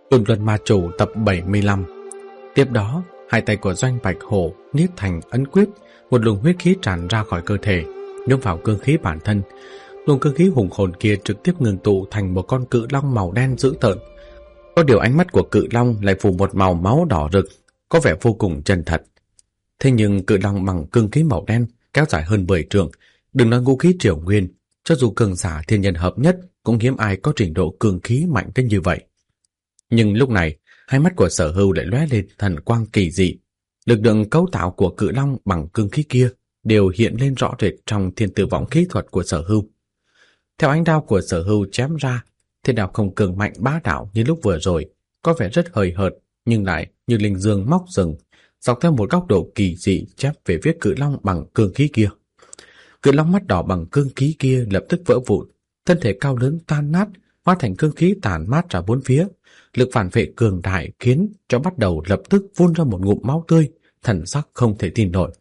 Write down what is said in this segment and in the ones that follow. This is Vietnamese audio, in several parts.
Tuần Luân Ma Chủ tập 75. Tiếp đó, hai tay của Doanh Bạch Hổ niết thành ấn quyết, một luồng huyết khí tràn ra khỏi cơ thể, nhúng vào cương khí bản thân. Luồng cương khí hùng hồn kia trực tiếp ngưng tụ thành một con cự long màu đen dữ tợn. Có điều ánh mắt của cự long lại phủ một màu máu đỏ rực, có vẻ vô cùng chân thật. Thế nhưng cự long bằng cương khí màu đen kéo dài hơn 10 trượng, đừng nói ngũ khí triều nguyên, cho dù cường giả thiên nhân hợp nhất cũng hiếm ai có trình độ cương khí mạnh đến như vậy. Nhưng lúc này, hai mắt của Sở Hưu lại lóe lên thần quang kỳ dị. Lực lượng cấu tạo của cự long bằng cương khí kia đều hiện lên rõ rệt trong thiên tử võng khí thuật của Sở Hưu. Theo ánh đao của Sở Hưu chém ra, thiên đao không cường mạnh bá đạo như lúc vừa rồi, có vẻ rất hời hợt nhưng lại như linh dương móc rừng, dọc theo một góc độ kỳ dị chém về phía cự long bằng cương khí kia. Cự long mắt đỏ bằng cương khí kia lập tức vỡ vụn, thân thể cao lớn tan nát, hóa thành cương khí tản mát ra bốn phía. Lực phản vệ cường đại khiến cho bắt đầu lập tức phun ra một ngụm máu tươi, thần sắc không thể tin nổi.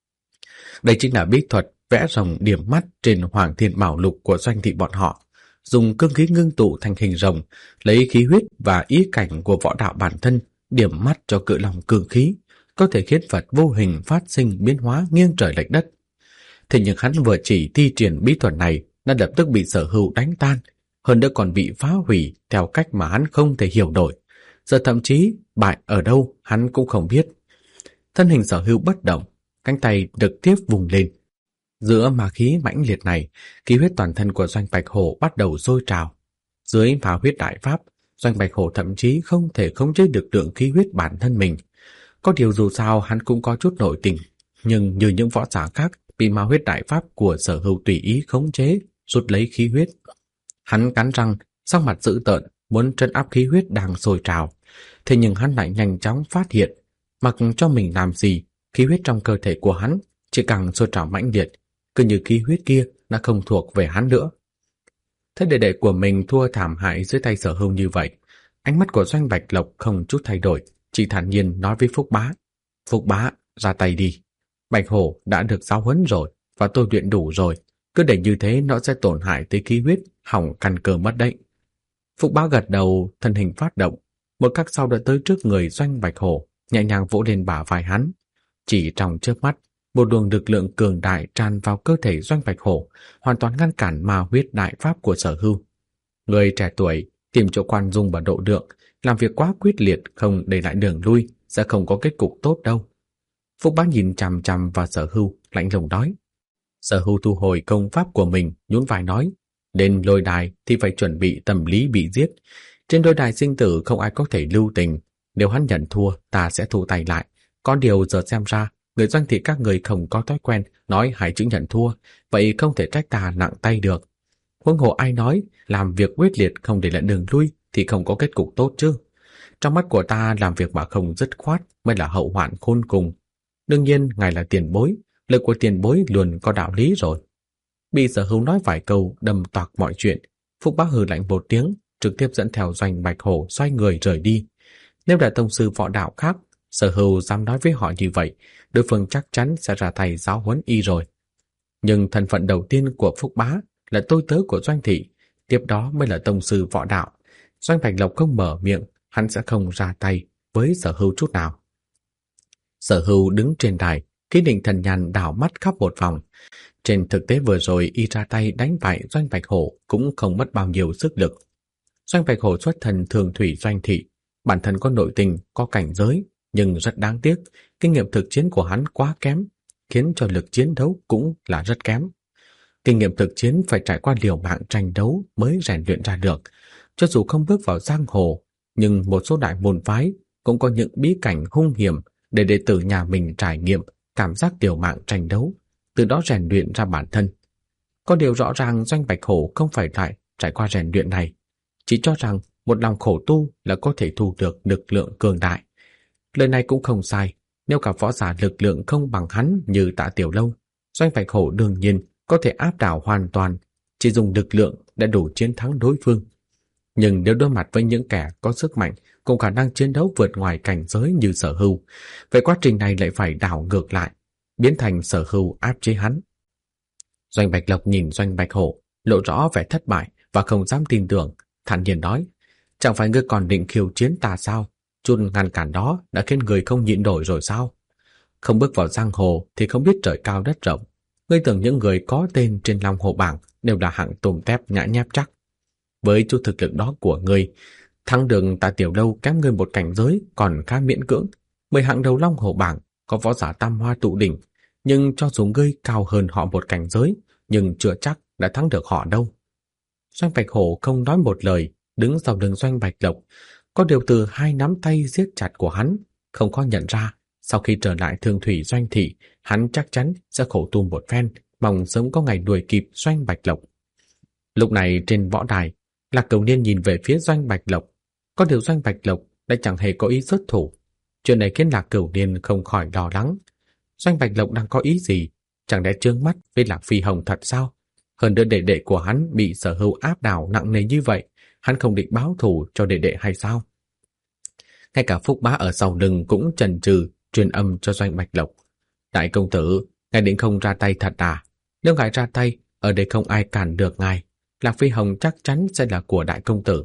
Đây chính là bí thuật vẽ rồng điểm mắt trên Hoàng Thiên Bảo Lục của Doanh thị bọn họ, dùng cương khí ngưng tụ thành hình rồng, lấy khí huyết và ý cảnh của võ đạo bản thân điểm mắt cho cự long cương khí, có thể khiến vật vô hình phát sinh biến hóa nghiêng trời lệch đất. Thế nhưng hắn vừa chỉ thi triển bí thuật này đã lập tức bị Sở Hưu đánh tan, hơn nữa còn bị phá hủy theo cách mà hắn không thể hiểu nổi. Giờ thậm chí bại ở đâu hắn cũng không biết. Thân hình Sở Hưu bất động, cánh tay trực tiếp vùng lên. Giữa ma khí mãnh liệt này, khí huyết toàn thân của Doanh Bạch Hổ bắt đầu sôi trào. Dưới phá huyết đại pháp, Doanh Bạch Hổ thậm chí không thể khống chế được lượng khí huyết bản thân mình. Có điều dù sao hắn cũng có chút nội tình, nhưng như những võ giả khác bị ma huyết đại pháp của Sở Hưu tùy ý khống chế, rút lấy khí huyết. Hắn cắn răng, sắc mặt dữ tợn, muốn trấn áp khí huyết đang sôi trào. Thế nhưng hắn lại nhanh chóng phát hiện, mặc cho mình làm gì, khí huyết trong cơ thể của hắn chỉ càng sôi trào mãnh liệt, cứ như khí huyết kia đã không thuộc về hắn nữa. Thế đệ đệ của mình thua thảm hại dưới tay Sở Hưu như vậy, ánh mắt của Doanh Bạch Lộc không chút thay đổi, chỉ thản nhiên nói với Phúc Bá: "Phúc Bá, ra tay đi. Bạch Hổ đã được giáo huấn rồi và tôi luyện đủ rồi, cứ để như thế nó sẽ tổn hại tới khí huyết, hỏng căn cơ mất đấy." Phúc Bá gật đầu, thân hình phát động, một khắc sau đã tới trước người Doanh Bạch Hổ, nhẹ nhàng vỗ lên bả vai hắn. Chỉ trong chớp mắt, một luồng lực lượng cường đại tràn vào cơ thể Doanh Bạch Hổ, hoàn toàn ngăn cản ma huyết đại pháp của Sở Hưu. Người trẻ tuổi tìm chỗ khoan dung và độ lượng, làm việc quá quyết liệt không để lại đường lui sẽ không có kết cục tốt đâu. Phúc Bá nhìn chằm chằm vào Sở Hưu, lạnh lùng nói. Sở Hưu thu hồi công pháp của mình, nhún vai nói: "Lên lôi đài thì phải chuẩn bị tâm lý bị giết. Trên lôi đài sinh tử không ai có thể lưu tình. Nếu hắn nhận thua, ta sẽ thu tay lại. Có điều giờ xem ra, người Doanh thị các người không có thói quen nói hai chữ nhận thua, vậy không thể trách ta nặng tay được. Huống hồ ai nói làm việc quyết liệt không để lại đường lui thì không có kết cục tốt chứ. Trong mắt của ta, làm việc mà không dứt khoát mới là hậu hoạn khôn cùng. Đương nhiên, ngài là tiền bối, lời của tiền bối luôn có đạo lý rồi." Bị Sở Hưu nói vài câu đâm toạc mọi chuyện, Phúc Bá hừ lạnh một tiếng, trực tiếp dẫn theo Doanh Bạch Hổ xoay người rời đi. Nếu là tông sư võ đạo khác, Sở Hưu dám nói với họ như vậy, đối phương chắc chắn sẽ ra tay giáo huấn y rồi. Nhưng thân phận đầu tiên của Phúc Bá là tôi tớ của Doanh thị, tiếp đó mới là tông sư võ đạo. Doanh Bạch Lộc không mở miệng, hắn sẽ không ra tay với Sở Hưu chút nào. Sở Hưu đứng trên đài, khí định thần nhàn đảo mắt khắp một vòng. Trên thực tế vừa rồi y ra tay đánh bại Doanh Bạch Hổ cũng không mất bao nhiêu sức lực. Doanh Bạch Hổ xuất thân thường thủy Doanh thị, bản thân có nội tình, có cảnh giới, nhưng rất đáng tiếc, kinh nghiệm thực chiến của hắn quá kém, khiến cho lực chiến đấu cũng là rất kém. Kinh nghiệm thực chiến phải trải qua liều mạng tranh đấu mới rèn luyện ra được. Cho dù không bước vào giang hồ, nhưng một số đại môn phái cũng có những bí cảnh hung hiểm để đệ tử nhà mình trải nghiệm cảm giác liều mạng tranh đấu, từ đó rèn luyện ra bản thân. Có điều rõ ràng Doanh Bạch Hổ không phải trải qua rèn luyện này, chỉ cho rằng một lòng khổ tu là có thể thu được lực lượng cường đại. Lời này cũng không sai, nếu cả võ giả lực lượng không bằng hắn như Tạ Tiểu Lâu, Doanh Bạch Hổ đương nhiên có thể áp đảo hoàn toàn, chỉ dùng lực lượng đã đủ chiến thắng đối phương. Nhưng nếu đối mặt với những kẻ có sức mạnh cùng khả năng chiến đấu vượt ngoài cảnh giới như Sở Hưu, vậy quá trình này lại phải đảo ngược lại, biến thành Sở Hưu áp chế hắn. Doanh Bạch Lộc nhìn Doanh Bạch Hổ, lộ rõ vẻ thất bại và không dám tin tưởng, thản nhiên nói: Chẳng phải ngươi còn định khiêu chiến ta sao? Chút ngăn cản đó đã khiến người không nhịn nổi rồi sao? Không bước vào giang hồ thì không biết trời cao đất rộng. Ngươi tưởng những người có tên trên Long Hồ bảng đều là hạng tôm tép nhã nhép chắc? Với chút thực lực đó của ngươi, thắng đường ta Tiểu Lâu kém ngươi một cảnh giới còn khá miễn cưỡng. 10 hạng đầu Long Hồ bảng có võ giả tam hoa tụ đỉnh, nhưng cho dù ngươi cao hơn họ một cảnh giới, nhưng chưa chắc đã thắng được họ đâu. Doanh Bạch Hổ không nói một lời, đứng sau lưng Doanh Bạch Lộc. Có điều từ hai nắm tay siết chặt của hắn, không có nhận ra, sau khi trở lại Thương Thủy Doanh thị, hắn chắc chắn sẽ khổ tu một phen, mong sớm có ngày đuổi kịp Doanh Bạch Lộc. Lúc này trên võ đài, Lạc Cửu Niên nhìn về phía Doanh Bạch Lộc. Có điều Doanh Bạch Lộc lại chẳng hề có ý xuất thủ. Chuyện này khiến Lạc Cửu Niên không khỏi lo lắng. Doanh Bạch Lộc đang có ý gì? Chẳng lẽ trướng mắt với Lạc Phi Hồng thật sao? Hơn nữa đệ đệ của hắn bị Sở Hưu áp đảo nặng nề như vậy, hắn không định báo thù cho đệ đệ hay sao? Ngay cả Phúc Bá ở sau lưng cũng chần chừ truyền âm cho Doanh Bạch Lộc. Đại công tử, ngài định không ra tay thật à? Nếu ngài ra tay, ở đây không ai cản được ngài. Lạc Phi Hồng chắc chắn sẽ là của đại công tử.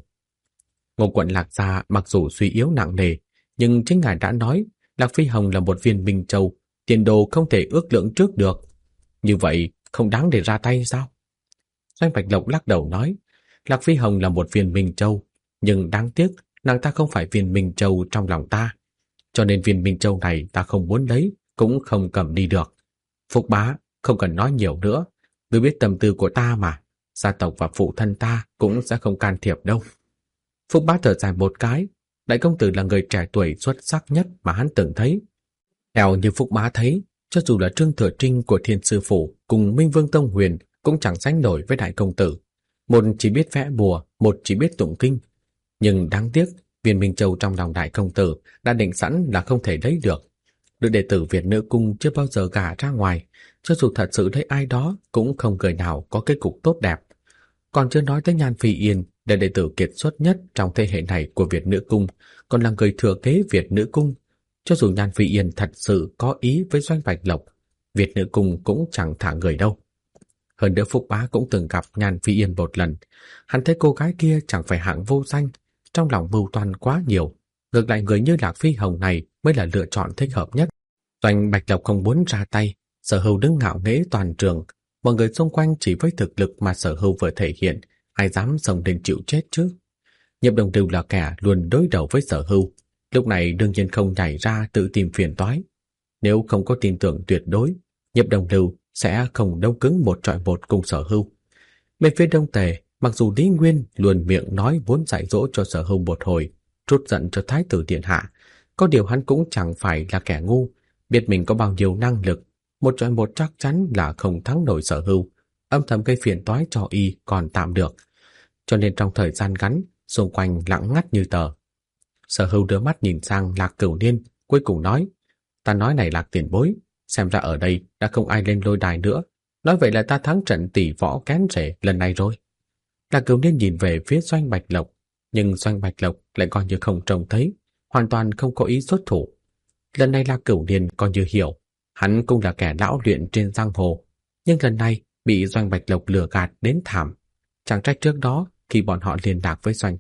Ngô quận Lạc gia mặc dù suy yếu nặng nề, nhưng chính ngài đã nói Lạc Phi Hồng là một viên minh châu, tiền đồ không thể ước lượng trước được. Như vậy không đáng để ra tay sao? Doanh Bạch Lộc lắc đầu nói, Lạc Phi Hồng là một viên minh châu, nhưng đáng tiếc nàng ta không phải viên minh châu trong lòng ta. Cho nên viên minh châu này ta không muốn lấy, cũng không cầm đi được. Phúc Bá, không cần nói nhiều nữa. Ngươi biết tâm tư của ta mà. Gia tộc và phụ thân ta cũng sẽ không can thiệp đâu. Phúc Bá thở dài một cái. Đại công tử là người trẻ tuổi xuất sắc nhất mà hắn từng thấy. Theo như Phúc Bá thấy, cho dù là Trương Thừa Trinh của Thiên Sư Phủ cùng Minh Vương Tông Huyền cũng chẳng sánh nổi với đại công tử. Một chỉ biết vẽ bùa, một chỉ biết tụng kinh. Nhưng đáng tiếc, viên Minh Châu trong lòng đại công tử đã định sẵn là không thể lấy được. Được đệ tử Việt Nữ Cung chưa bao giờ gả ra ngoài, cho dù thật sự lấy ai đó cũng không người nào có kết cục tốt đẹp. Còn chưa nói tới Nhan Phi Yên, là đệ tử kiệt xuất nhất trong thế hệ này của Việt Nữ Cung, còn là người thừa kế Việt Nữ Cung. Cho dù Nhan Phi Yên thật sự có ý với Doanh Bạch Lộc, Việt Nữ Cung cũng chẳng thả người đâu. Hơn nữa Phúc Bá cũng từng gặp Nhan Phi Yên một lần. Hắn thấy cô gái kia chẳng phải hạng vô danh, trong lòng mưu toan quá nhiều. Ngược lại người như Lạc Phi Hồng này mới là lựa chọn thích hợp nhất. Doanh Bạch Lộc không muốn ra tay, Sở Hưu đứng ngạo nghễ toàn trường. Mọi người xung quanh chỉ với thực lực mà Sở Hưu vừa thể hiện, ai dám xông lên chịu chết chứ? Nhiếp Đồng Lưu là kẻ luôn đối đầu với Sở Hưu, lúc này đương nhiên không nhảy ra tự tìm phiền toái. Nếu không có tin tưởng tuyệt đối, Nhiếp Đồng Lưu sẽ không đấu cứng một trọi một cùng Sở Hưu. Bên phía Đông Tề, mặc dù Lý Nguyên luôn miệng nói muốn dạy dỗ cho Sở Hưu một hồi, trút giận cho Thái tử điện hạ, có điều hắn cũng chẳng phải là kẻ ngu, biết mình có bao nhiêu năng lực, một trọi một chắc chắn là không thắng nổi Sở Hưu, âm thầm gây phiền toái cho y còn tạm được. Cho nên trong thời gian ngắn, xung quanh lặng ngắt như tờ. Sở Hưu đưa mắt nhìn sang Lạc Cửu Niên, cuối cùng nói, ta nói này Lạc tiền bối, xem ra ở đây đã không ai lên lôi đài nữa, nói vậy là ta thắng trận tỷ võ kén rể lần này rồi. Lạc Cửu Niên nhìn về phía Doanh Bạch Lộc, nhưng Doanh Bạch Lộc lại coi như không trông thấy, hoàn toàn không có ý xuất thủ. Lần này Lạc Cửu Niên coi như hiểu, hắn cũng là kẻ lão luyện trên giang hồ, nhưng lần này bị Doanh Bạch Lộc lừa gạt đến thảm. Chẳng trách trước đó khi bọn họ liên lạc với Doanh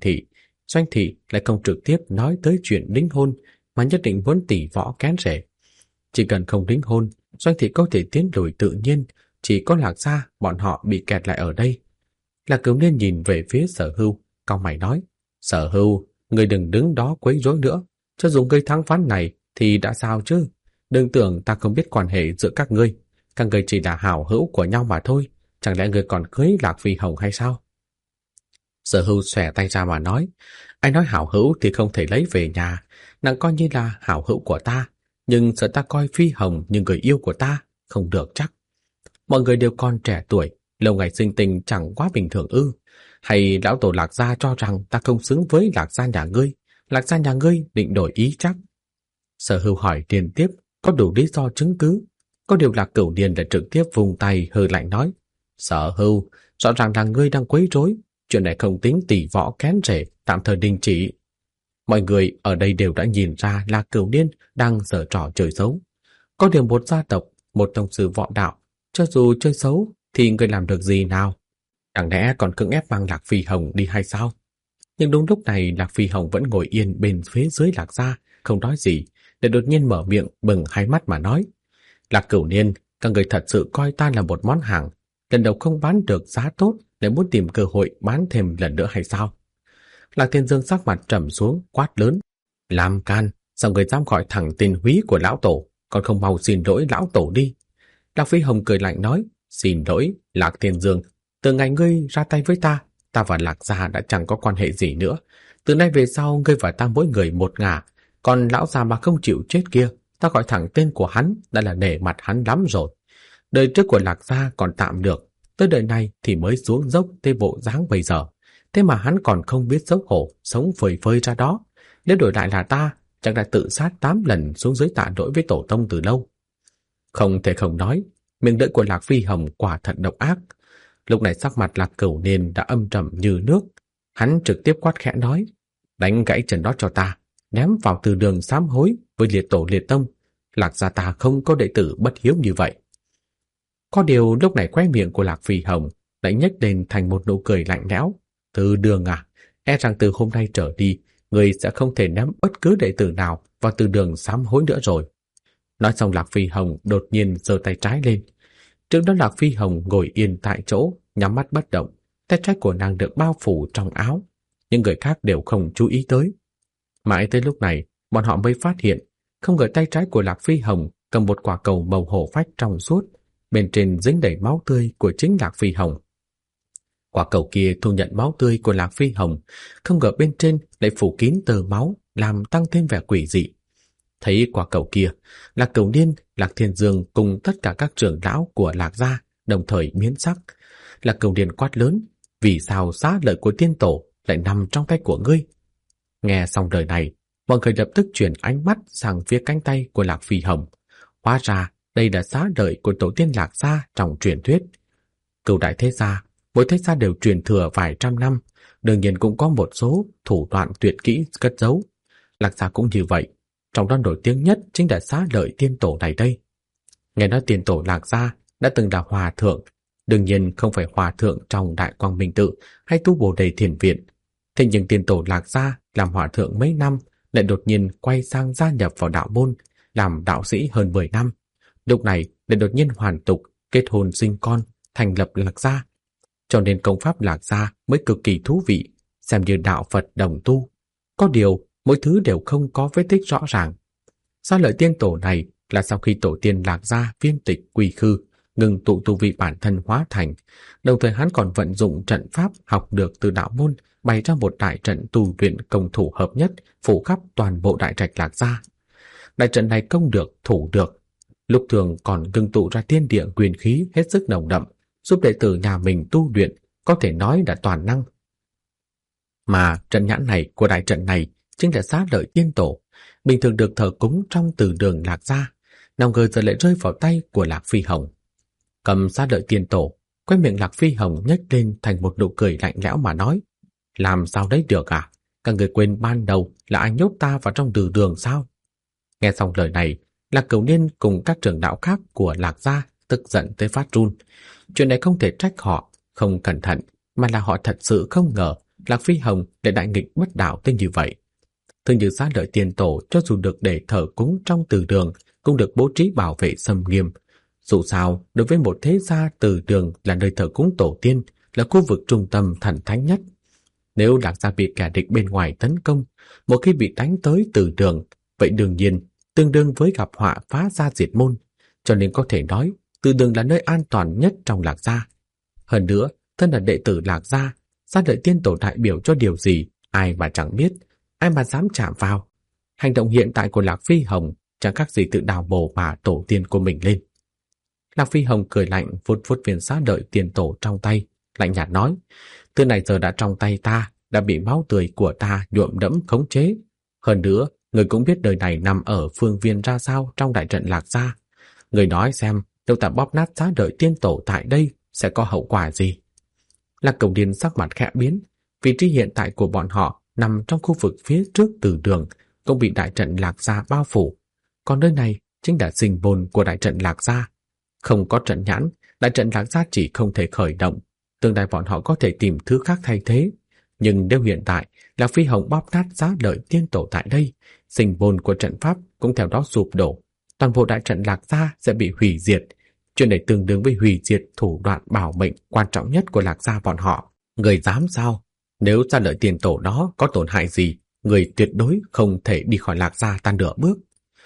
thị lại không trực tiếp nói tới chuyện đính hôn, mà nhất định muốn tỷ võ kén rể. Chỉ cần không đính hôn, Doanh thị có thể tiến lùi tự nhiên, chỉ có Lạc gia bọn họ bị kẹt lại ở đây. Lạc Cửu Niên nhìn về phía Sở Hưu, cau mày nói, Sở Hưu, ngươi đừng đứng đó quấy rối nữa, cho dù ngươi thắng ván này thì đã sao chứ? Đừng tưởng ta không biết quan hệ giữa các ngươi chỉ là hảo hữu của nhau mà thôi, chẳng lẽ ngươi còn cưới Lạc Phi Hồng hay sao? Sở Hưu xòe tay ra mà nói, ai nói hảo hữu thì không thể lấy về nhà, nàng coi như là hảo hữu của ta, nhưng sợ ta coi Phi Hồng như người yêu của ta, không được chắc. Mọi người đều còn trẻ tuổi, lâu ngày sinh tình chẳng quá bình thường ư? Hay lão tổ Lạc gia cho rằng ta không xứng với Lạc gia nhà ngươi, Lạc gia nhà ngươi định đổi ý chắc? Sở Hưu hỏi liên tiếp, có đủ lý do chứng cứ. Có điều Lạc Cửu Niên đã trực tiếp vùng tay hừ lạnh nói, Sở Hưu, rõ ràng là ngươi đang quấy rối, chuyện này không tính tỷ võ kén rể, tạm thời đình chỉ. Mọi người ở đây đều đã nhìn ra Lạc Cửu Niên đang giở trò chơi xấu. Có điều một gia tộc, một tông sư võ đạo, cho dù chơi xấu thì người làm được gì nào? Chẳng lẽ còn cưỡng ép mang Lạc Phi Hồng đi hay sao? Nhưng đúng lúc này Lạc Phi Hồng vẫn ngồi yên bên phía dưới Lạc gia, không nói gì, để đột nhiên mở miệng bừng hai mắt mà nói: Lạc Cửu Niên, các người thật sự coi ta là một món hàng, lần đầu không bán được giá tốt để muốn tìm cơ hội bán thêm lần nữa hay sao? Lạc Thiên Dương sắc mặt trầm xuống, quát lớn: làm can, sao người dám gọi thẳng tên húy của lão tổ, còn không mau xin lỗi lão tổ đi? Lạc Phi Hồng cười lạnh nói: xin lỗi, Lạc Thiên Dương, từ ngày ngươi ra tay với ta, ta và Lạc gia đã chẳng có quan hệ gì nữa. Từ nay về sau ngươi và ta mỗi người một ngả, còn lão già mà không chịu chết kia, ta gọi thẳng tên của hắn đã là nể mặt hắn lắm rồi. Đời trước của Lạc gia còn tạm được, tới đời này thì mới xuống dốc tới bộ dáng bây giờ. Thế mà hắn còn không biết xấu hổ, sống phơi phơi ra đó. Nếu đổi lại là ta, chẳng đã tự sát 8 lần xuống dưới tạ lỗi với tổ tông từ lâu. Không thể không nói, miệng lưỡi của Lạc Phi Hồng quả thật độc ác. Lúc này sắc mặt Lạc Cửu Niên đã âm trầm như nước. Hắn trực tiếp quát khẽ nói: đánh gãy chân đó cho ta, ném vào từ đường sám hối với liệt tổ liệt tông. Lạc gia ta không có đệ tử bất hiếu như vậy. Có điều lúc này khóe miệng của Lạc Phi Hồng lại nhếch lên thành một nụ cười lạnh lẽo. Từ đường à, e rằng từ hôm nay trở đi, người sẽ không thể ném bất cứ đệ tử nào vào từ đường sám hối nữa rồi. Nói xong Lạc Phi Hồng đột nhiên giơ tay trái lên. Trước đó Lạc Phi Hồng ngồi yên tại chỗ, nhắm mắt bất động, tay trái của nàng được bao phủ trong áo. Nhưng người khác đều không chú ý tới. Mãi tới lúc này, bọn họ mới phát hiện, không ngờ tay trái của Lạc Phi Hồng cầm một quả cầu màu hổ phách trong suốt, bên trên dính đầy máu tươi của chính Lạc Phi Hồng. Quả cầu kia thu nhận máu tươi của Lạc Phi Hồng, không ngờ bên trên lại phủ kín tơ máu, làm tăng thêm vẻ quỷ dị. Thấy quả cầu kia, Lạc Cửu Niên, Lạc Thiên Dương cùng tất cả các trưởng lão của Lạc gia đồng thời biến sắc. Lạc Cửu Niên quát lớn: vì sao xá lợi của tiên tổ lại nằm trong tay của ngươi? Nghe xong lời này, mọi người lập tức chuyển ánh mắt sang phía cánh tay của Lạc Phi Hồng. Hóa ra đây là xá lợi của tổ tiên Lạc gia trong truyền thuyết. Cửu đại thế gia, mỗi thế gia đều truyền thừa vài trăm năm, đương nhiên cũng có một số thủ đoạn tuyệt kỹ cất giấu. Lạc gia cũng như vậy, trong đó nổi tiếng nhất chính là xá lợi tiên tổ này đây. Nghe nói tiên tổ Lạc gia đã từng là hòa thượng, đương nhiên không phải hòa thượng trong Đại Quang Minh Tự hay tu Bồ Đề Thiền Viện. Thế nhưng tiên tổ Lạc gia làm hòa thượng mấy năm, lại đột nhiên quay sang gia nhập vào đạo môn, làm đạo sĩ hơn 10 năm. Lúc này lại đột nhiên hoàn tục, kết hôn sinh con, thành lập Lạc gia. Cho nên công pháp Lạc gia mới cực kỳ thú vị, xem như đạo Phật đồng tu. Có điều, mỗi thứ đều không có vết tích rõ ràng. Xá lợi tiên tổ này là sau khi tổ tiên Lạc gia viêm tịch quy khư, ngừng tụ tu vị bản thân hóa thành, đồng thời hắn còn vận dụng trận pháp học được từ đạo môn, bày ra một đại trận tu luyện công thủ hợp nhất, phủ khắp toàn bộ đại trạch Lạc gia. Đại trận này công được, thủ được, lúc thường còn ngưng tụ ra thiên địa quyền khí hết sức nồng đậm, giúp đệ tử nhà mình tu luyện, có thể nói là toàn năng. Mà trận nhãn này của đại trận này chính là xá lợi tiên tổ, bình thường được thờ cúng trong từ đường Lạc gia, nào ngờ giờ lại rơi vào tay của Lạc Phi Hồng. Cầm xá lợi tiên tổ, quay miệng Lạc Phi Hồng nhếch lên thành một nụ cười lạnh lẽo mà nói: làm sao đấy được à? Các người quên ban đầu là anh nhốt ta vào trong từ đường sao? Nghe xong lời này, Lạc Cửu Niên cùng các trưởng lão khác của Lạc gia tức giận tới phát run. Chuyện này không thể trách họ không cẩn thận, mà là họ thật sự không ngờ Lạc Phi Hồng lại đại nghịch bất đạo tới như vậy. Thường như xá lợi tiên tổ cho dù được để thờ cúng trong từ đường, cũng được bố trí bảo vệ xâm nghiêm. Dù sao, đối với một thế gia, từ đường là nơi thờ cúng tổ tiên, là khu vực trung tâm thần thánh nhất. Nếu Lạc gia bị kẻ địch bên ngoài tấn công, một khi bị đánh tới từ đường, vậy đương nhiên tương đương với gặp họa phá gia diệt môn. Cho nên có thể nói, từ đường là nơi an toàn nhất trong Lạc gia. Hơn nữa, thân là đệ tử Lạc gia, xá lợi tiên tổ đại biểu cho điều gì, ai mà chẳng biết, ai mà dám chạm vào. Hành động hiện tại của Lạc Phi Hồng chẳng khác gì tự đào bổ mà tổ tiên của mình lên. Lạc Phi Hồng cười lạnh vuốt vuốt viên xá lợi tiên tổ trong tay, lạnh nhạt nói: thứ này giờ đã trong tay ta, đã bị máu tươi của ta nhuộm đẫm khống chế. Hơn nữa, người cũng biết đời này nằm ở phương viên ra sao trong đại trận Lạc gia. Người nói xem, nếu ta bóp nát xá lợi tiên tổ tại đây sẽ có hậu quả gì? Lạc Cửu Niên sắc mặt khẽ biến, vị trí hiện tại của bọn họ nằm trong khu vực phía trước từ đường, cũng bị đại trận Lạc gia bao phủ. Còn nơi này chính là sinh môn của đại trận Lạc gia. Không có trận nhãn, đại trận Lạc gia chỉ không thể khởi động, tương lai bọn họ có thể tìm thứ khác thay thế. Nhưng nếu hiện tại Lạc Phi Hồng bóp nát Xá Lợi Tiên Tổ tại đây, sinh môn của trận pháp cũng theo đó sụp đổ, toàn bộ đại trận Lạc gia sẽ bị hủy diệt. Chuyện này tương đương với hủy diệt thủ đoạn bảo mệnh quan trọng nhất của Lạc gia bọn họ. Người dám sao? Nếu Xá Lợi Tiên Tổ đó có tổn hại gì, người tuyệt đối không thể đi khỏi Lạc gia ta nửa bước.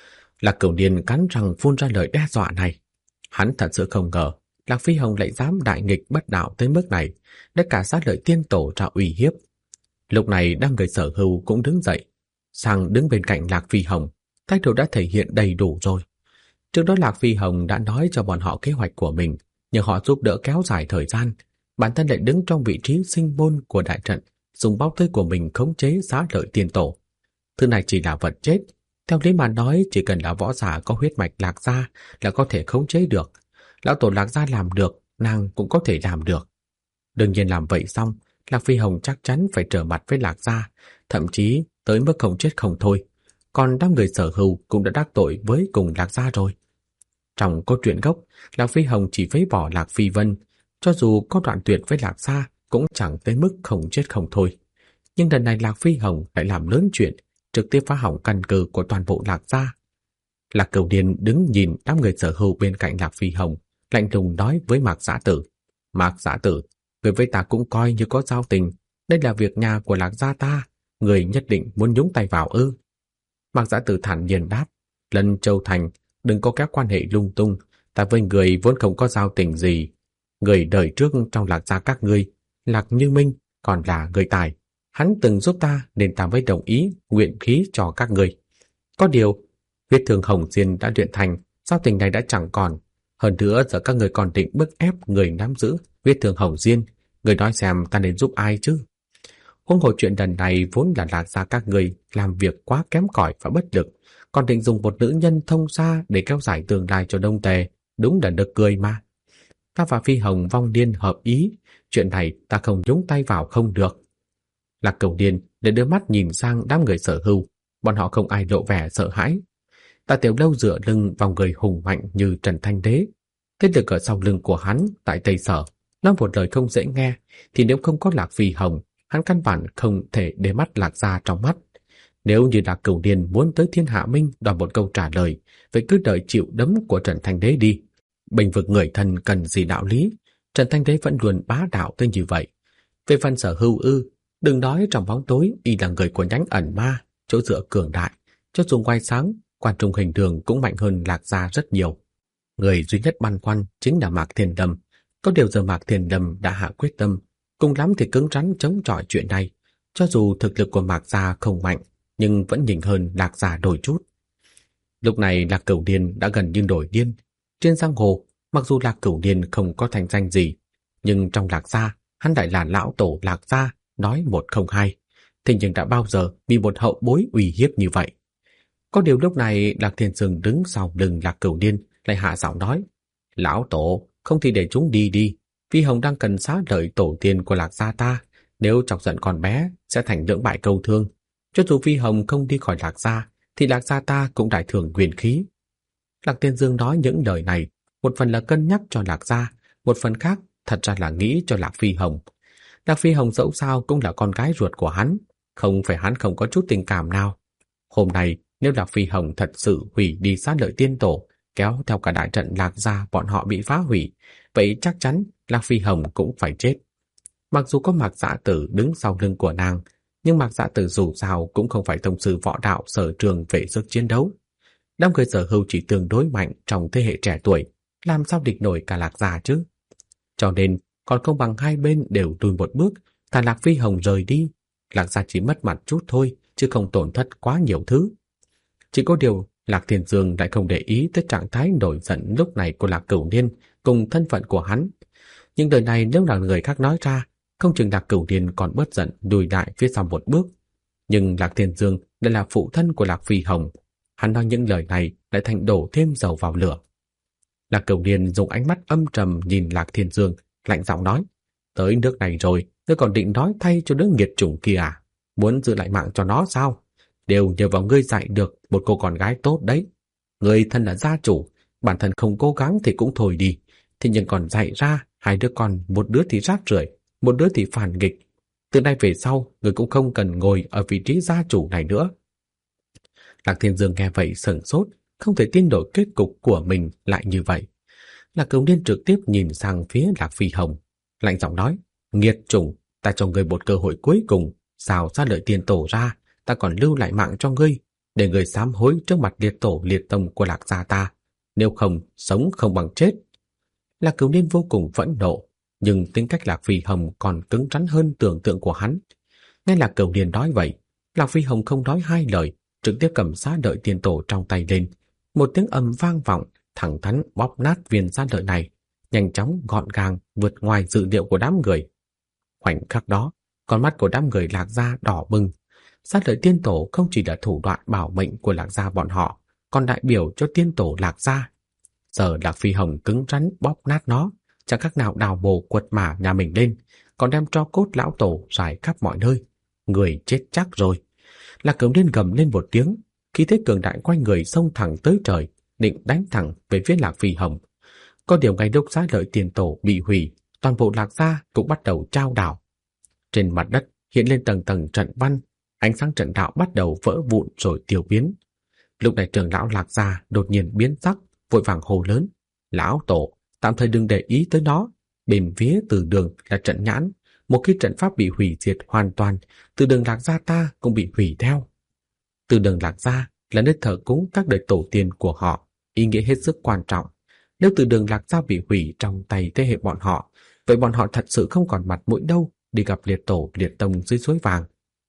Lạc Cửu Niên cắn răng phun ra lời đe dọa này. Hắn thật sự không ngờ Lạc Phi Hồng lại dám đại nghịch bất đạo tới mức này, để cả Xá Lợi Tiên Tổ ra uy hiếp. Lúc này đám người Sở Hưu cũng đứng dậy, sang đứng bên cạnh Lạc Phi Hồng, thái độ đã thể hiện đầy đủ rồi. Trước đó Lạc Phi Hồng đã nói cho bọn họ kế hoạch của mình, nhờ họ giúp đỡ kéo dài thời gian, bản thân lại đứng trong vị trí sinh môn của đại trận, dùng bóng tối của mình khống chế Xá Lợi Tiên Tổ. Thứ này chỉ là vật chết, theo lý mà nói chỉ cần là võ giả có huyết mạch Lạc gia là có thể khống chế được. Lão tổ Lạc gia làm được, nàng cũng có thể làm được. Đương nhiên làm vậy xong, Lạc Phi Hồng chắc chắn phải trở mặt với Lạc gia, thậm chí tới mức không chết không thôi. Còn đám người Sở Hưu cũng đã đắc tội với cùng Lạc gia rồi. Trong câu chuyện gốc, Lạc Phi Hồng chỉ phế bỏ Lạc Phi Vân, cho dù có đoạn tuyệt với Lạc gia cũng chẳng tới mức không chết không thôi. Nhưng lần này Lạc Phi Hồng lại làm lớn chuyện, trực tiếp phá hỏng căn cơ của toàn bộ Lạc gia. Lạc Cửu Niên đứng nhìn đám người Sở Hưu bên cạnh Lạc Phi Hồng, lạnh lùng nói với Mạc Giã Tử: Mạc Giã Tử, người với ta cũng coi như có giao tình, đây là việc nhà của Lạc gia ta, người nhất định muốn nhúng tay vào ư? Mạc Giã Tử thản nhiên đáp: Lân Châu Thành, đừng có các quan hệ lung tung, ta với người vốn không có giao tình gì. Người đời trước trong Lạc gia các ngươi, Lạc Như Minh còn là người tài, hắn từng giúp ta nên ta mới đồng ý nguyện khí cho các ngươi. Có điều, huyết thương Hồng Diên đã luyện thành, giao tình này đã chẳng còn. Hơn nữa giờ các người còn định bức ép người nắm giữ huyết thương Hồng Diên, người nói xem ta nên giúp ai chứ? Huống hồ chuyện lần này vốn là Lạc gia các người làm việc quá kém cỏi và bất lực, còn định dùng một nữ nhân thông gia để kéo dài tương lai cho Đông Tề, đúng là nực cười mà. Ta và Phi Hồng vong niên hợp ý, chuyện này ta không nhúng tay vào không được. Lạc Cửu Niên để đưa mắt nhìn sang đám người Sở Hưu, bọn họ không ai lộ vẻ sợ hãi. Tạ Tiểu Lâu dựa lưng vào người hùng mạnh như Trần Thanh Đế. Thế lực ở sau lưng của hắn tại Tây Sở, nói một lời không dễ nghe, thì nếu không có Lạc Phi Hồng, hắn căn bản không thể để mắt Lạc gia trong mắt. Nếu như Lạc Cửu Niên muốn tới Thiên Hạ Minh đòi một câu trả lời, vậy cứ đợi chịu đấm của Trần Thanh Đế đi. Bình vực người thân cần gì đạo lý, Trần Thanh Đế vẫn luôn bá đạo tới như vậy. Về phần Sở Hưu ư, đừng nói trong bóng tối y là người của nhánh ẩn ma, chỗ dựa cường đại, cho dù ngoài sáng, quan trung hình đường cũng mạnh hơn Lạc gia rất nhiều. Người duy nhất băn khoăn chính là Mạc Thiên Lâm. Có điều giờ Mạc Thiên Lâm đã hạ quyết tâm, cùng lắm thì cứng rắn chống chọi chuyện này. Cho dù thực lực của Mạc gia không mạnh, nhưng vẫn nhỉnh hơn Lạc gia đôi chút. Lúc này Lạc Cửu Niên đã gần như nổi điên. Trên giang hồ, mặc dù Lạc Cửu Niên không có thành danh gì, nhưng trong Lạc gia, hắn lại là lão tổ Lạc gia, nói một không hai. Thế nhưng đã bao giờ bị một hậu bối uy hiếp như vậy? Có điều lúc này Lạc Thiên Sương đứng sau lưng Lạc Cửu Niên lại hạ giọng nói: Lão tổ, không thì để chúng đi đi. Phi Hồng đang cần xá lợi tổ tiên của Lạc gia ta, nếu chọc giận con bé sẽ thành lưỡng bại câu thương. Cho dù Phi Hồng không đi khỏi Lạc gia, thì Lạc gia ta cũng đại thưởng quyền khí. Lạc Thiên Dương nói những lời này, một phần là cân nhắc cho Lạc gia, một phần khác thật ra là nghĩ cho Lạc Phi Hồng. Lạc Phi Hồng dẫu sao cũng là con gái ruột của hắn, không phải hắn không có chút tình cảm nào. Hôm nay nếu Lạc Phi Hồng thật sự hủy đi xá lợi tiên tổ, kéo theo cả đại trận Lạc gia bọn họ bị phá hủy, vậy chắc chắn Lạc Phi Hồng cũng phải chết. Mặc dù có Mạc Giã Tử đứng sau lưng của nàng, nhưng Mạc Giã Tử dù sao cũng không phải tông sư võ đạo sở trường về sức chiến đấu. Đám người Sở Hưu chỉ tương đối mạnh trong thế hệ trẻ tuổi, làm sao địch nổi cả Lạc gia chứ? Cho nên còn không bằng hai bên đều lùi một bước, thả Lạc Phi Hồng rời đi. Lạc gia chỉ mất mặt chút thôi, chứ không tổn thất quá nhiều thứ. Chỉ có điều Lạc Thiên Dương lại không để ý tới trạng thái nổi giận lúc này của Lạc Cửu Niên cùng thân phận của hắn. Nhưng đời này nếu là người khác nói ra, không chừng Lạc Cửu Niên còn bớt giận lùi lại phía sau một bước. Nhưng Lạc Thiên Dương đây là phụ thân của Lạc Phi Hồng, hắn nói những lời này lại thành đổ thêm dầu vào lửa. Lạc Cửu Niên dùng ánh mắt âm trầm nhìn Lạc Thiên Dương, lạnh giọng nói: tới nước này rồi, ngươi còn định nói thay cho đứa nghiệt chủng kia à? Muốn giữ lại mạng cho nó sao? Đều nhờ vào ngươi dạy được một cô con gái tốt đấy. Ngươi thân là gia chủ, bản thân không cố gắng thì cũng thôi đi, thế nhưng còn dạy ra hai đứa con, một đứa thì rác rưởi, một đứa thì phản nghịch. Từ nay về sau, người cũng không cần ngồi ở vị trí gia chủ này nữa. Lạc Thiên Dương nghe vậy sửng sốt, không thể tin nổi kết cục của mình lại như vậy. Lạc Cửu Niên trực tiếp nhìn sang phía Lạc Phi Hồng, lạnh giọng nói: nghiệt chủng, ta cho ngươi một cơ hội cuối cùng, xào ra lợi tiền tổ ra, ta còn lưu lại mạng cho ngươi, để ngươi sám hối trước mặt liệt tổ liệt tông của Lạc gia ta, nếu không sống không bằng chết. Lạc Cửu Niên vô cùng phẫn nộ, nhưng tính cách Lạc Phi Hồng còn cứng rắn hơn tưởng tượng của hắn. Nghe Lạc Cửu Niên nói vậy, Lạc Phi Hồng không nói hai lời, trực tiếp cầm xá lợi tiền tổ trong tay lên. Một tiếng ầm vang vọng, thẳng thắn bóp nát viên xá lợi này, nhanh chóng gọn gàng vượt ngoài dự liệu của đám người. Khoảnh khắc đó, con mắt của đám người Lạc gia đỏ bừng. Xá lợi tiên tổ không chỉ là thủ đoạn bảo mệnh của Lạc gia bọn họ, còn đại biểu cho tiên tổ Lạc gia. Giờ Lạc Phi Hồng cứng rắn bóp nát nó, chẳng khác nào đào bồ quật mả nhà mình lên, còn đem tro cốt lão tổ rải khắp mọi nơi. Người chết chắc rồi. Lạc Cửu Niên gầm lên một tiếng, khí thế cường đại quanh người xông thẳng tới trời, định đánh thẳng về phía Lạc Phi Hồng. Có điều ngay lúc xá lợi tiền tổ bị hủy, toàn bộ Lạc gia cũng bắt đầu chao đảo. Trên mặt đất hiện lên tầng tầng trận văn, ánh sáng trận đạo bắt đầu vỡ vụn rồi tiêu biến. Lúc này trưởng lão Lạc gia đột nhiên biến sắc, vội vàng hô lớn: lão tổ, tạm thời đừng để ý tới nó. Bên phía Từ Đường là trận nhãn, một khi trận pháp bị hủy diệt hoàn toàn, Từ Đường Lạc gia ta cũng bị hủy theo. Từ Đường Lạc gia là nơi thờ cúng các đời tổ tiên của họ, ý nghĩa hết sức quan trọng. Nếu Từ Đường Lạc gia bị hủy trong tay thế hệ bọn họ, vậy bọn họ thật sự không còn mặt mũi đâu đi gặp liệt tổ liệt tông dưới suối vàng.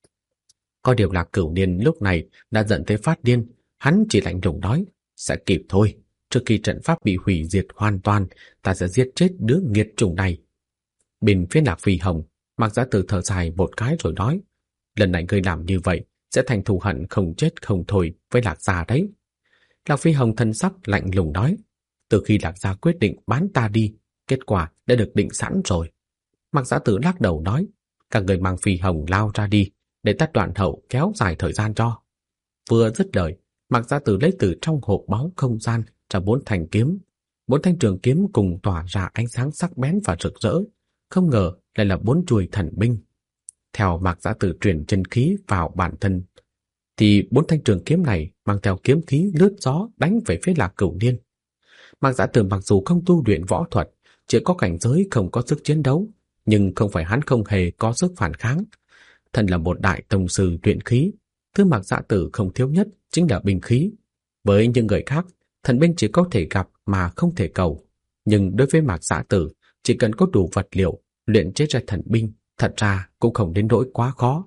Có điều Lạc Cửu Niên lúc này đã giận tới phát điên, hắn chỉ lạnh lùng nói: sẽ kịp thôi, trước khi trận pháp bị hủy diệt hoàn toàn, ta sẽ giết chết đứa nghiệt chủng này. Bên phía Lạc Phi Hồng, Mạc Giã Tử thở dài một cái rồi nói: lần này ngươi làm như vậy sẽ thành thù hận không chết không thôi với Lạc gia đấy. Lạc Phi Hồng thân sắc lạnh lùng nói: từ khi Lạc gia quyết định bán ta đi, kết quả đã được định sẵn rồi. Mạc Giã Tử lắc đầu nói: các người mang Phi Hồng lao ra đi, để ta đoạn hậu kéo dài thời gian cho. Vừa dứt lời, Mạc Giã Tử lấy từ trong hộp báu không gian ra 4 thanh kiếm. 4 thanh trường kiếm cùng tỏa ra ánh sáng sắc bén và rực rỡ, không ngờ lại là 4 chuôi thần binh. Theo Mạc Giã Tử truyền chân khí vào bản thân, thì 4 thanh trường kiếm này mang theo kiếm khí lướt gió đánh về phía Lạc Cửu Niên. Mạc Giã Tử mặc dù không tu luyện võ thuật, chỉ có cảnh giới không có sức chiến đấu, nhưng không phải hắn không hề có sức phản kháng. Thân là một đại tông sư luyện khí, thứ Mạc Giã Tử không thiếu nhất chính là binh khí. Với những người khác, thần binh chỉ có thể gặp mà không thể cầu, nhưng đối với Mạc Giã Tử, chỉ cần có đủ vật liệu luyện chế ra thần binh, thật ra cũng không đến nỗi quá khó.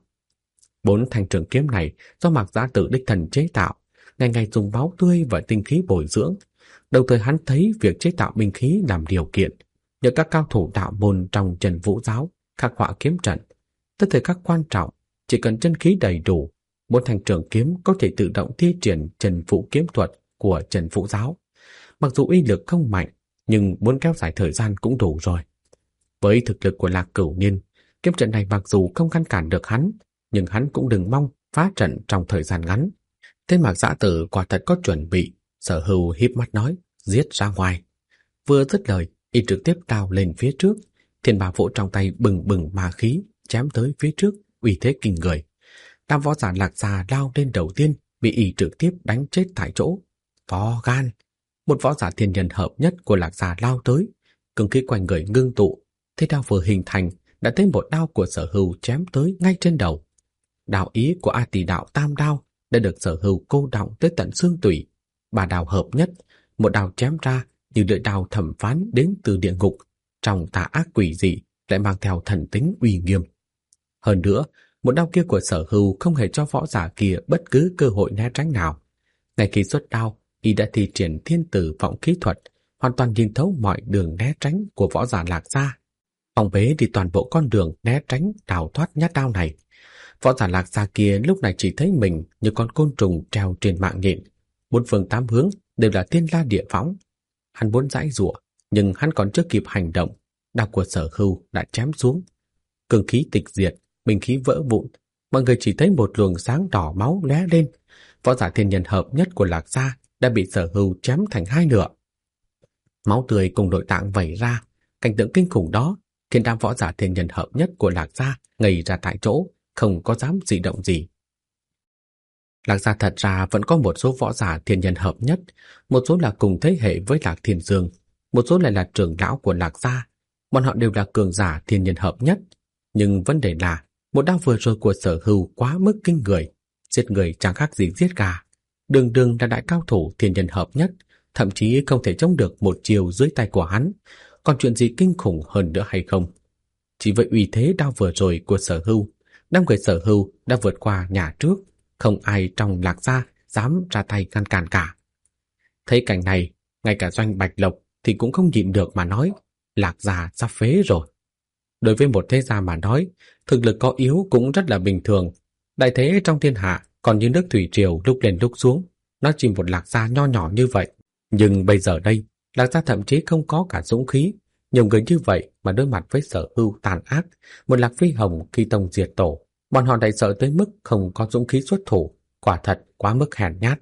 4 thanh trường kiếm này do Mạc Giã Tử đích thân chế tạo, ngày ngày dùng máu tươi và tinh khí bồi dưỡng. Đồng thời hắn thấy việc chế tạo binh khí làm điều kiện, nhờ các cao thủ đạo môn trong Trần Vũ giáo khắc họa kiếm trận. Tất thời khắc quan trọng, chỉ cần chân khí đầy đủ, 4 thanh trường kiếm có thể tự động thi triển Trần Vũ kiếm thuật của Trần Vũ giáo. Mặc dù uy lực không mạnh, nhưng muốn kéo dài thời gian cũng đủ rồi. Với thực lực của Lạc Cửu Niên, kiếm trận này mặc dù không ngăn cản được hắn, nhưng hắn cũng đừng mong phá trận trong thời gian ngắn. Thế Mạc Giã Tử quả thật có chuẩn bị. Sở Hưu híp mắt nói: giết ra ngoài. Vừa dứt lời, y trực tiếp cao lên phía trước, thiên bà vỗ trong tay bừng bừng ma khí, chém tới phía trước, uy thế kinh người. Tam võ giả Lạc gia lao lên đầu tiên, bị y trực tiếp đánh chết tại chỗ. To gan! Một võ giả thiên nhân hợp nhất của Lạc gia lao tới, cường khí quanh người ngưng tụ, thế đao vừa hình thành đã thấy một đao của Sở Hưu chém tới ngay trên đầu. Đạo ý của A Tỳ đạo tam đao đã được Sở Hưu cô đọng tới tận xương tủy. 3 đao hợp nhất, một đao chém ra như lưỡi đao thẩm phán đến từ địa ngục, trong tà ác quỷ dị lại mang theo thần tính uy nghiêm. Hơn nữa, một đao kia của Sở Hưu không hề cho võ giả kia bất cứ cơ hội né tránh nào. Ngay khi xuất đao, y đã thi triển thiên tử vọng khí thuật, hoàn toàn nhìn thấu mọi đường né tránh của võ giả Lạc gia, phòng bế đi toàn bộ con đường né tránh đào thoát nhát đao này. Võ giả Lạc gia kia lúc này chỉ thấy mình như con côn trùng treo trên mạng nhện, 4 phương 8 hướng đều là thiên la địa võng. Hắn muốn giãy giụa, nhưng hắn còn chưa kịp hành động, đao của Sở Hưu đã chém xuống. Cường khí tịch diệt, binh khí vỡ vụn, mọi người chỉ thấy một luồng sáng đỏ máu lóe lên. Võ giả thiên nhân hợp nhất của Lạc gia đã bị Sở Hưu chém thành 2 nửa. Máu tươi cùng nội tạng vẩy ra, cảnh tượng kinh khủng đó khiến đám võ giả thiên nhân hợp nhất của Lạc gia ngây ra tại chỗ, không có dám dị động gì. Lạc gia thật ra vẫn có một số võ giả thiên nhân hợp nhất, một số là cùng thế hệ với Lạc Thiên Dương, một số lại là trưởng lão của Lạc gia. Bọn họ đều là cường giả thiên nhân hợp nhất, nhưng vấn đề là một đao vừa rồi của Sở Hưu quá mức kinh người, giết người chẳng khác gì giết gà. Đường đường là đại cao thủ thiên nhân hợp nhất, thậm chí không thể chống được một chiều dưới tay của hắn, còn chuyện gì kinh khủng hơn nữa hay không? Chỉ với uy thế đao vừa rồi của Sở Hưu, đám người Sở Hưu đã vượt qua nhà trước, không ai trong Lạc gia dám ra tay ngăn cản cả. Thấy cảnh này, ngay cả Doanh Bạch Lộc thì cũng không nhịn được mà nói, Lạc gia sắp phế rồi. Đối với một thế gia mà nói, thực lực có yếu cũng rất là bình thường. Đại thế trong thiên hạ còn như nước thủy triều lúc lên lúc xuống, nó chỉ một Lạc gia nho nhỏ như vậy. Nhưng bây giờ đây, Lạc gia thậm chí không có cả dũng khí. Nhiều người như vậy mà đối mặt với Sở Hưu tàn ác, một Lạc Phi Hồng khi tông diệt tổ, bọn họ đại sợ tới mức không có dũng khí xuất thủ, quả thật quá mức hèn nhát.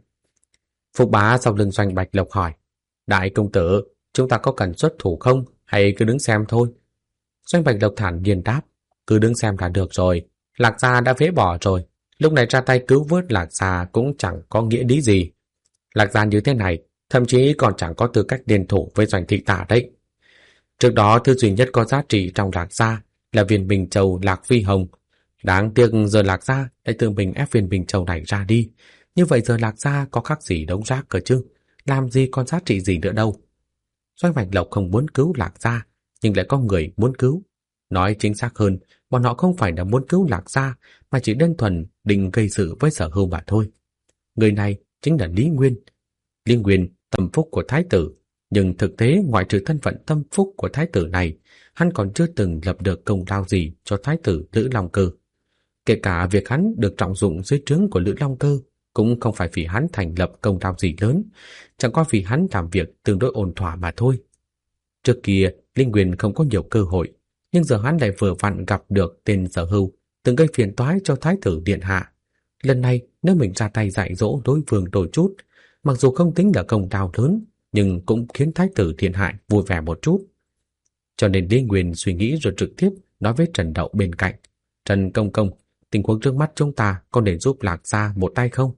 Phục Bá sau lưng Doanh Bạch Lộc hỏi, đại công tử, chúng ta có cần xuất thủ không, hay cứ đứng xem thôi? Doanh Bạch Lộc thản nhiên đáp, cứ đứng xem là được rồi, Lạc gia đã phế bỏ rồi, lúc này ra tay cứu vớt Lạc gia cũng chẳng có nghĩa lý gì. Lạc gia như thế này, thậm chí còn chẳng có tư cách liên thủ với Doanh thị tả đấy. Trước đó thứ duy nhất có giá trị trong Lạc gia là viên Bình Châu Lạc Phi Hồng. Đáng tiếc giờ Lạc gia đã tự mình ép viên Bình Châu này ra đi. Như vậy giờ Lạc gia có khác gì đống rác cơ chứ? Làm gì còn giá trị gì nữa đâu? Doanh Bạch Lộc không muốn cứu Lạc gia, nhưng lại có người muốn cứu. Nói chính xác hơn, bọn họ không phải là muốn cứu Lạc gia, mà chỉ đơn thuần định gây sự với Sở Hưu mà thôi. Người này chính là Lý Nguyên. Lý Nguyên, tâm phúc của Thái tử. Nhưng thực tế ngoại trừ thân phận tâm phúc của Thái tử này, hắn còn chưa từng lập được công lao gì cho Thái tử Lữ Long Cơ. Kể cả việc hắn được trọng dụng dưới trướng của Lữ Long Cơ cũng không phải vì hắn thành lập công lao gì lớn, chẳng qua vì hắn làm việc tương đối ổn thỏa mà thôi. Trước kia, Linh Nguyên không có nhiều cơ hội, nhưng giờ hắn lại vừa vặn gặp được tên Sở Hưu, từng gây phiền toái cho Thái tử điện hạ. Lần này, nếu mình ra tay dạy dỗ đối phương đôi chút, mặc dù không tính là công lao lớn, nhưng cũng khiến Thái tử điện hạ vui vẻ một chút. Cho nên Lý Nguyên suy nghĩ rồi trực tiếp nói với Trần Đậu bên cạnh, Trần Công Công, tình huống trước mắt chúng ta có để giúp Lạc gia một tay không?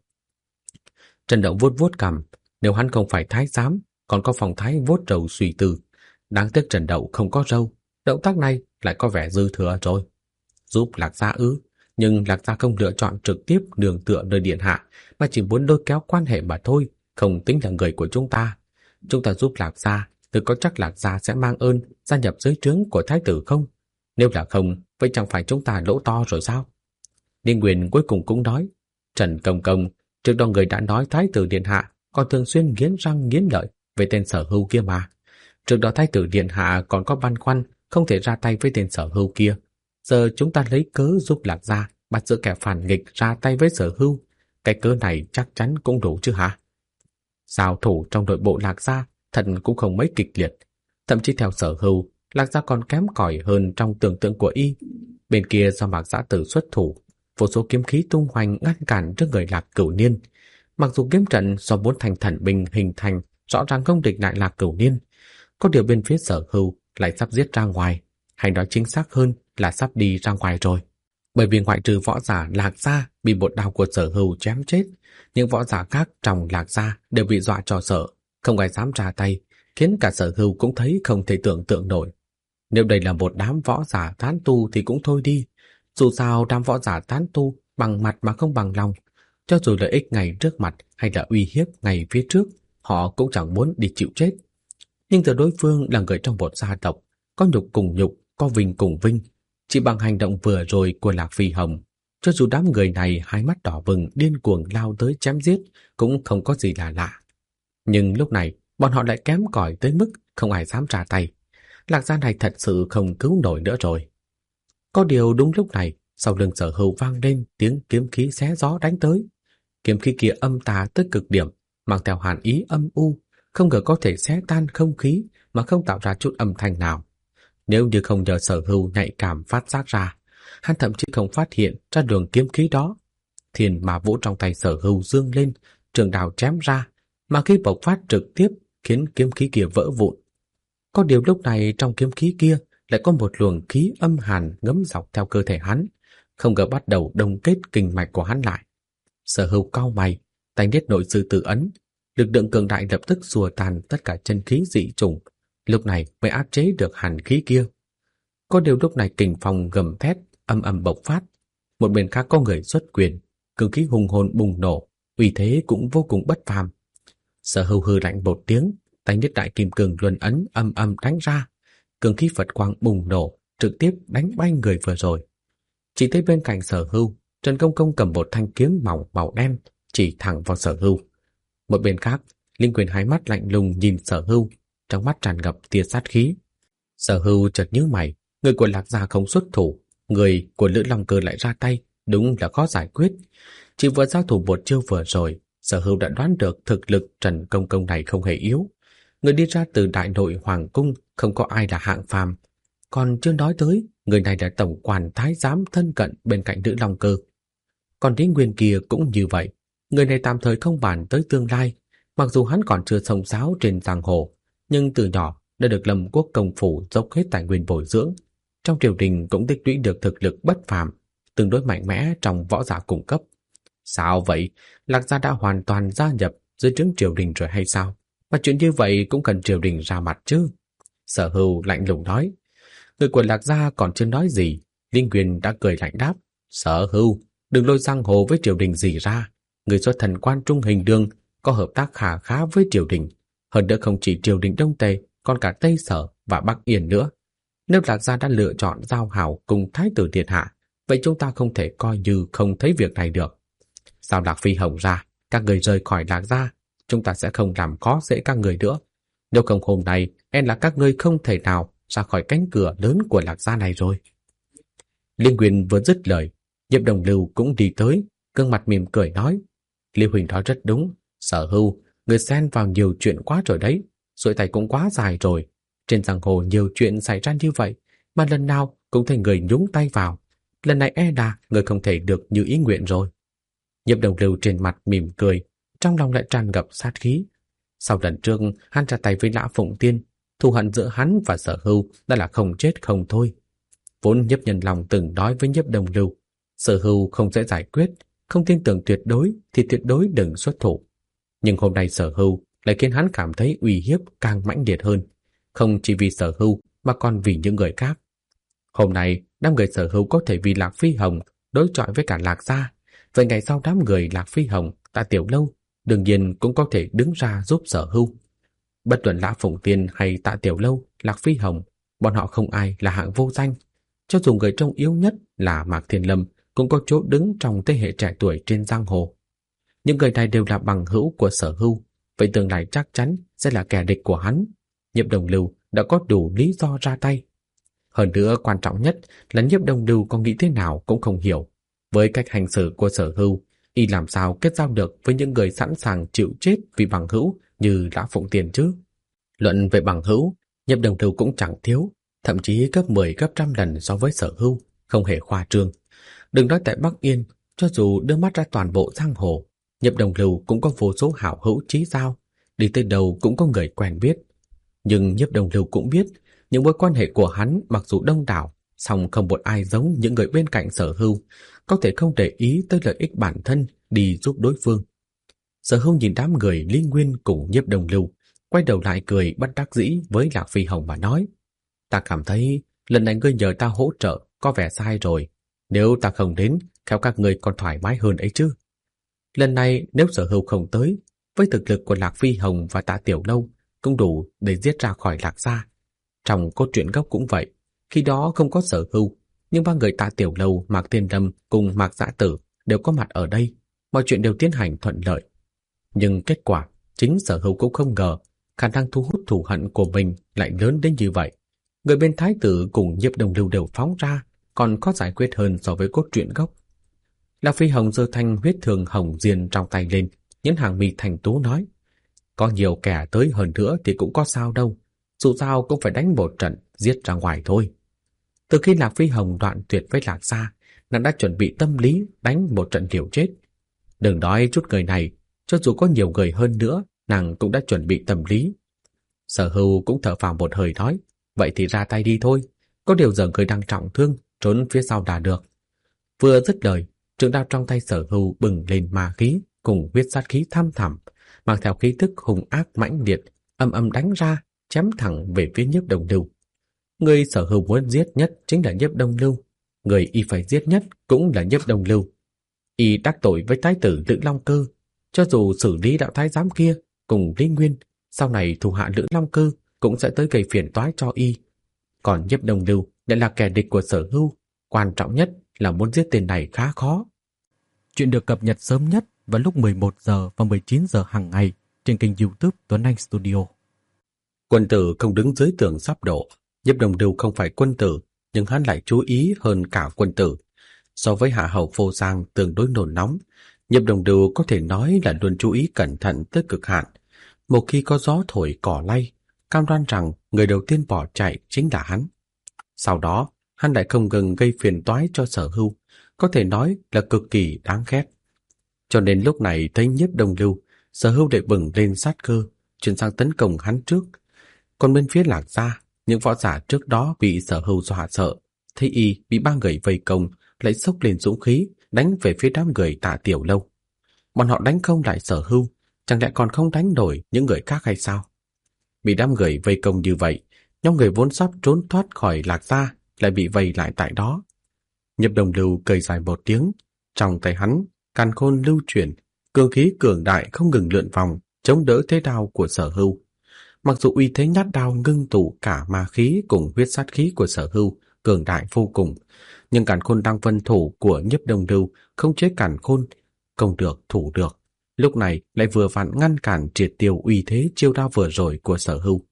Trần Đậu vuốt vuốt cằm, nếu hắn không phải thái giám, còn có phong thái vuốt râu suy tư. Đáng tiếc Trần Đậu không có râu, động tác này lại có vẻ dư thừa rồi. Giúp Lạc gia ư? Nhưng Lạc gia không lựa chọn trực tiếp nương tựa nơi điện hạ, mà chỉ muốn lôi kéo quan hệ mà thôi, không tính là người của chúng ta. Chúng ta giúp Lạc gia, thì có chắc Lạc gia sẽ mang ơn gia nhập dưới trướng của Thái tử không? Nếu là không, vậy chẳng phải chúng ta lỗ to rồi sao? Liên Nguyên cuối cùng cũng nói, Trần Công Công, trước đó người đã nói Thái tử điện hạ còn thường xuyên nghiến răng nghiến lợi về tên Sở Hưu kia mà. Trước đó Thái tử điện hạ còn có băn khoăn không thể ra tay với tên Sở Hưu kia. Giờ chúng ta lấy cớ giúp Lạc gia bắt giữ kẻ phản nghịch ra tay với Sở Hưu. Cái cớ này chắc chắn cũng đủ chứ hả? Giao thủ trong nội bộ Lạc gia thật cũng không mấy kịch liệt. Thậm chí theo Sở Hưu, Lạc gia còn kém cỏi hơn trong tưởng tượng của y. Bên kia do Mạc Giã Tử xuất thủ, vô số kiếm khí tung hoành ngăn cản trước người Lạc Cửu Niên. Mặc dù kiếm trận do 4 thành thần binh hình thành rõ ràng không địch lại Lạc Cửu Niên, có điều bên phía Sở Hưu lại sắp giết ra ngoài, hay nói chính xác hơn là sắp đi ra ngoài rồi. Bởi vì ngoại trừ võ giả Lạc gia bị một đao của Sở Hưu chém chết, những võ giả khác trong Lạc gia đều bị dọa cho sợ, không ai dám ra tay, khiến cả Sở Hưu cũng thấy không thể tưởng tượng nổi. Nếu đây là một đám võ giả tán tu thì cũng thôi đi, dù sao đám võ giả tán tu bằng mặt mà không bằng lòng, cho dù lợi ích ngay trước mặt hay là uy hiếp ngay phía trước, họ cũng chẳng muốn đi chịu chết. Nhưng giờ đối phương là người trong một gia tộc, có nhục cùng nhục, có vinh cùng vinh. Chỉ bằng hành động vừa rồi của Lạc Phi Hồng, cho dù đám người này hai mắt đỏ bừng điên cuồng lao tới chém giết, cũng không có gì là lạ. Nhưng lúc này, bọn họ lại kém cỏi tới mức không ai dám ra tay. Lạc gia này thật sự không cứu nổi nữa rồi. Có điều đúng lúc này, sau lưng Sở Hưu vang lên tiếng kiếm khí xé gió đánh tới. Kiếm khí kia âm tà tới cực điểm, mang theo hàn ý âm u, không ngờ có thể xé tan không khí mà không tạo ra chút âm thanh nào. Nếu như không nhờ Sở Hưu nhạy cảm phát giác ra, hắn thậm chí không phát hiện ra đường kiếm khí đó. Thiên Ma Vũ trong tay Sở Hưu dương lên, trường đao chém ra, mà khi bộc phát trực tiếp khiến kiếm khí kia vỡ vụn. Có điều lúc này trong kiếm khí kia lại có một luồng khí âm hàn ngấm dọc theo cơ thể hắn, không ngờ bắt đầu đông kết kinh mạch của hắn lại. Sở Hưu cau mày, tay niết nội sư tử ấn, lực lượng cường đại lập tức xua tan tất cả chân khí dị chủng, lúc này mới áp chế được hàn khí kia. Có điều lúc này kình phong gầm thét âm âm bộc phát, một bên khác có người xuất quyền, cường khí hùng hồn bùng nổ, uy thế cũng vô cùng bất phàm. Sở Hưu hừ lạnh một tiếng, tay niết đại kim cương luân ấn âm âm đánh ra, cường khí Phật quang bùng nổ, trực tiếp đánh bay người vừa rồi. Chỉ thấy bên cạnh Sở Hưu, Trần Công Công cầm một thanh kiếm màu đen chỉ thẳng vào Sở Hưu. Một bên khác, Linh Quyền hai mắt lạnh lùng nhìn Sở Hưu, trong mắt tràn ngập tia sát khí. Sở Hưu chợt nhíu mày, người của Lạc gia không xuất thủ, người của Lữ Long Cơ lại ra tay, đúng là khó giải quyết. Chỉ vừa giao thủ một chiêu vừa rồi, Sở Hưu đã đoán được thực lực Trần Công Công này không hề yếu. Người đi ra từ đại nội hoàng cung không có ai là hạng phàm, còn chưa nói tới người này là tổng quản thái giám thân cận bên cạnh Lữ Long Cơ. Còn Lý Nguyên kia cũng như vậy, người này tạm thời không bàn tới tương lai, mặc dù hắn còn chưa xông xáo trên giang hồ, nhưng từ nhỏ đã được Lâm Quốc công phủ dốc hết tài nguyên bồi dưỡng, trong triều đình cũng tích lũy được thực lực bất phàm, tương đối mạnh mẽ trong võ giả cung cấp. Sao vậy? Lạc gia đã hoàn toàn gia nhập dưới trướng triều đình rồi hay sao? Mà chuyện như vậy cũng cần triều đình ra mặt chứ? Sở Hưu lạnh lùng nói. Người của Lạc gia còn chưa nói gì, Linh Quyền đã cười lạnh đáp. Sở Hưu, đừng lôi giang hồ với triều đình gì ra. Người xuất thần quan trung hình đường có hợp tác khá khá với triều đình. Hơn nữa không chỉ triều đình Đông Tề, còn cả Tây Sở và Bắc Yên nữa. Nếu Lạc gia đã lựa chọn giao hảo cùng Thái tử Điện Hạ, vậy chúng ta không thể coi như không thấy việc này được. Sao Lạc Phi Hồng ra, các người rời khỏi Lạc gia, chúng ta sẽ không làm khó dễ các người nữa. Nếu không hôm nay, em là các ngươi không thể nào ra khỏi cánh cửa lớn của Lạc gia này rồi. Liên Quyền vừa dứt lời, Nhiếp Đồng Lưu cũng đi tới, gương mặt mỉm cười nói. Liêu Huỳnh nói rất đúng, Sở Hưu, người xen vào nhiều chuyện quá rồi đấy, xuôi tay cũng quá dài rồi. Trên giang hồ nhiều chuyện xảy ra như vậy, mà lần nào cũng thấy người nhúng tay vào. Lần này e là người không thể được như ý nguyện rồi. Nhiếp Đồng Lưu trên mặt mỉm cười, trong lòng lại tràn ngập sát khí. Sau lần trước hắn ra tay với Lã Phụng Tiên, thù hận giữa hắn và Sở Hưu đã là không chết không thôi. Vốn Nhiếp Nhân Long từng nói với Nhiếp Đồng Lưu, Sở Hưu không dễ giải quyết, không tin tưởng tuyệt đối thì tuyệt đối đừng xuất thủ. Nhưng hôm nay Sở Hưu lại khiến hắn cảm thấy uy hiếp càng mãnh liệt hơn, không chỉ vì Sở Hưu mà còn vì những người khác. Hôm nay đám người Sở Hưu có thể vì Lạc Phi Hồng đối chọi với cả Lạc gia, vậy ngày sau đám người Lạc Phi Hồng, Tạ Tiểu Lâu đương nhiên cũng có thể đứng ra giúp Sở Hưu. Bất luận Lã Phụng Tiên hay Tạ Tiểu Lâu, Lạc Phi Hồng, bọn họ không ai là hạng vô danh. Cho dù người trông yếu nhất là Mạc Thiên Lâm cũng có chỗ đứng trong thế hệ trẻ tuổi trên giang hồ. Những người này đều là bằng hữu của Sở Hưu, vậy tương lai chắc chắn sẽ là kẻ địch của hắn. Nhiếp Đồng Lưu đã có đủ lý do ra tay. Hơn nữa quan trọng nhất là Nhiếp Đồng Lưu có nghĩ thế nào cũng không hiểu. Với cách hành xử của Sở Hưu, y làm sao kết giao được với những người sẵn sàng chịu chết vì bằng hữu như Lã Phụng Tiên chứ? Luận về bằng hữu, Nhiếp Đồng Lưu cũng chẳng thiếu, thậm chí gấp 10 gấp trăm lần so với Sở Hưu, không hề khoa trương. Đừng nói tại Bắc Yên, cho dù đưa mắt ra toàn bộ giang hồ, Nhiếp Đồng Lưu cũng có vô số hảo hữu chí giao, đi tới đâu cũng có người quen biết. Nhưng Nhiếp Đồng Lưu cũng biết, những mối quan hệ của hắn mặc dù đông đảo, song không một ai giống những người bên cạnh Sở Hưu, có thể không để ý tới lợi ích bản thân đi giúp đối phương. Sở Hưu nhìn đám người Lý Nguyên cùng Nhiếp Đồng Lưu, quay đầu lại cười bất đắc dĩ với Lạc Phi Hồng mà nói: Ta cảm thấy lần này ngươi nhờ ta hỗ trợ có vẻ sai rồi. Nếu ta không đến, khéo các ngươi còn thoải mái hơn ấy chứ. Lần này nếu Sở Hưu không tới, với thực lực của Lạc Phi Hồng và Tạ Tiểu Lâu cũng đủ để giết ra khỏi Lạc gia. Trong cốt truyện gốc cũng vậy, khi đó không có Sở Hưu, nhưng ba người Tạ Tiểu Lâu, Mạc Thiên Lâm cùng Mạc Dã Tử đều có mặt ở đây, mọi chuyện đều tiến hành thuận lợi. Nhưng kết quả, chính Sở Hưu cũng không ngờ khả năng thu hút thù hận của mình lại lớn đến như vậy. Người bên Thái tử cùng Nhiếp Đồng Lưu đều phóng ra, còn khó giải quyết hơn so với cốt truyện gốc. Lạc Phi Hồng giơ thanh huyết thường hồng diên trong tay lên, nhấn hàng mi thành tú nói: Có nhiều kẻ tới hơn nữa thì cũng có sao đâu, dù sao cũng phải đánh một trận giết ra ngoài thôi. Từ khi Lạc Phi Hồng đoạn tuyệt với Lạc gia, nàng đã chuẩn bị tâm lý đánh một trận liều chết. Đừng nói chút người này, cho dù có nhiều người hơn nữa, nàng cũng đã chuẩn bị tâm lý. Sở Hưu cũng thở phào một hơi nói: Vậy thì ra tay đi thôi. Có điều giờ người đang trọng thương, trốn phía sau đã được. Vừa dứt lời, trường đao trong tay Sở Hưu bừng lên ma khí cùng huyết sát khí thăm thẳm, mang theo khí tức hung ác mãnh liệt, âm âm đánh ra, chém thẳng về phía Nhiếp Đông Lưu. Người Sở Hưu muốn giết nhất chính là Nhiếp Đông Lưu, người y phải giết nhất cũng là Nhiếp Đông Lưu. Y đắc tội với thái tử Lữ Long Cơ, cho dù xử lý đạo thái giám kia cùng Lý Nguyên, sau này thủ hạ Lữ Long Cơ cũng sẽ tới gây phiền toái cho y. Còn Nhiếp Đông Lưu lại là kẻ địch của Sở Hưu, quan trọng nhất là muốn giết tên này khá khó. Chuyện được cập nhật sớm nhất vào lúc 11 giờ và 19 giờ hàng ngày trên kênh YouTube Tuấn Anh Studio. Quân tử không đứng dưới tường sắp đổ. Nhiếp Đông Lưu không phải quân tử, nhưng hắn lại chú ý hơn cả quân tử. So với Hạ Hầu Phô Giang tương đối nổi nóng, Nhiếp Đông Lưu có thể nói là luôn chú ý cẩn thận tới cực hạn. Một khi có gió thổi cỏ lay, cam đoan rằng người đầu tiên bỏ chạy chính là hắn. Sau đó, hắn lại không ngừng gây phiền toái cho Sở Hưu, có thể nói là cực kỳ đáng ghét. Cho nên lúc này thấy Nhiếp Đông Lưu, Sở Hưu lại bừng lên sát cơ, chuyển sang tấn công hắn trước. Còn bên phía Lạc Gia, những võ giả trước đó bị Sở Hưu dọa sợ, thấy y bị ba người vây công, lại xốc lên dũng khí, đánh về phía đám người Tạ Tiểu Lâu. Bọn họ đánh không lại Sở Hưu, chẳng lẽ còn không đánh nổi những người khác hay sao? Bị đám người vây công như vậy, nhóm người vốn sắp trốn thoát khỏi Lạc Gia lại bị vây lại tại đó. Nhiếp Đông Lưu cười dài một tiếng, trong tay hắn càn khôn lưu chuyển, cường khí cường đại không ngừng lượn vòng, chống đỡ thế đao của Sở Hưu. Mặc dù uy thế nhát đao ngưng tụ cả ma khí cùng huyết sát khí của Sở Hưu cường đại vô cùng, nhưng càn khôn đang vân thủ của Nhiếp Đông Lưu không chế càn khôn, không được thủ được. Lúc này lại vừa vặn ngăn cản triệt tiêu uy thế chiêu đao vừa rồi của Sở Hưu.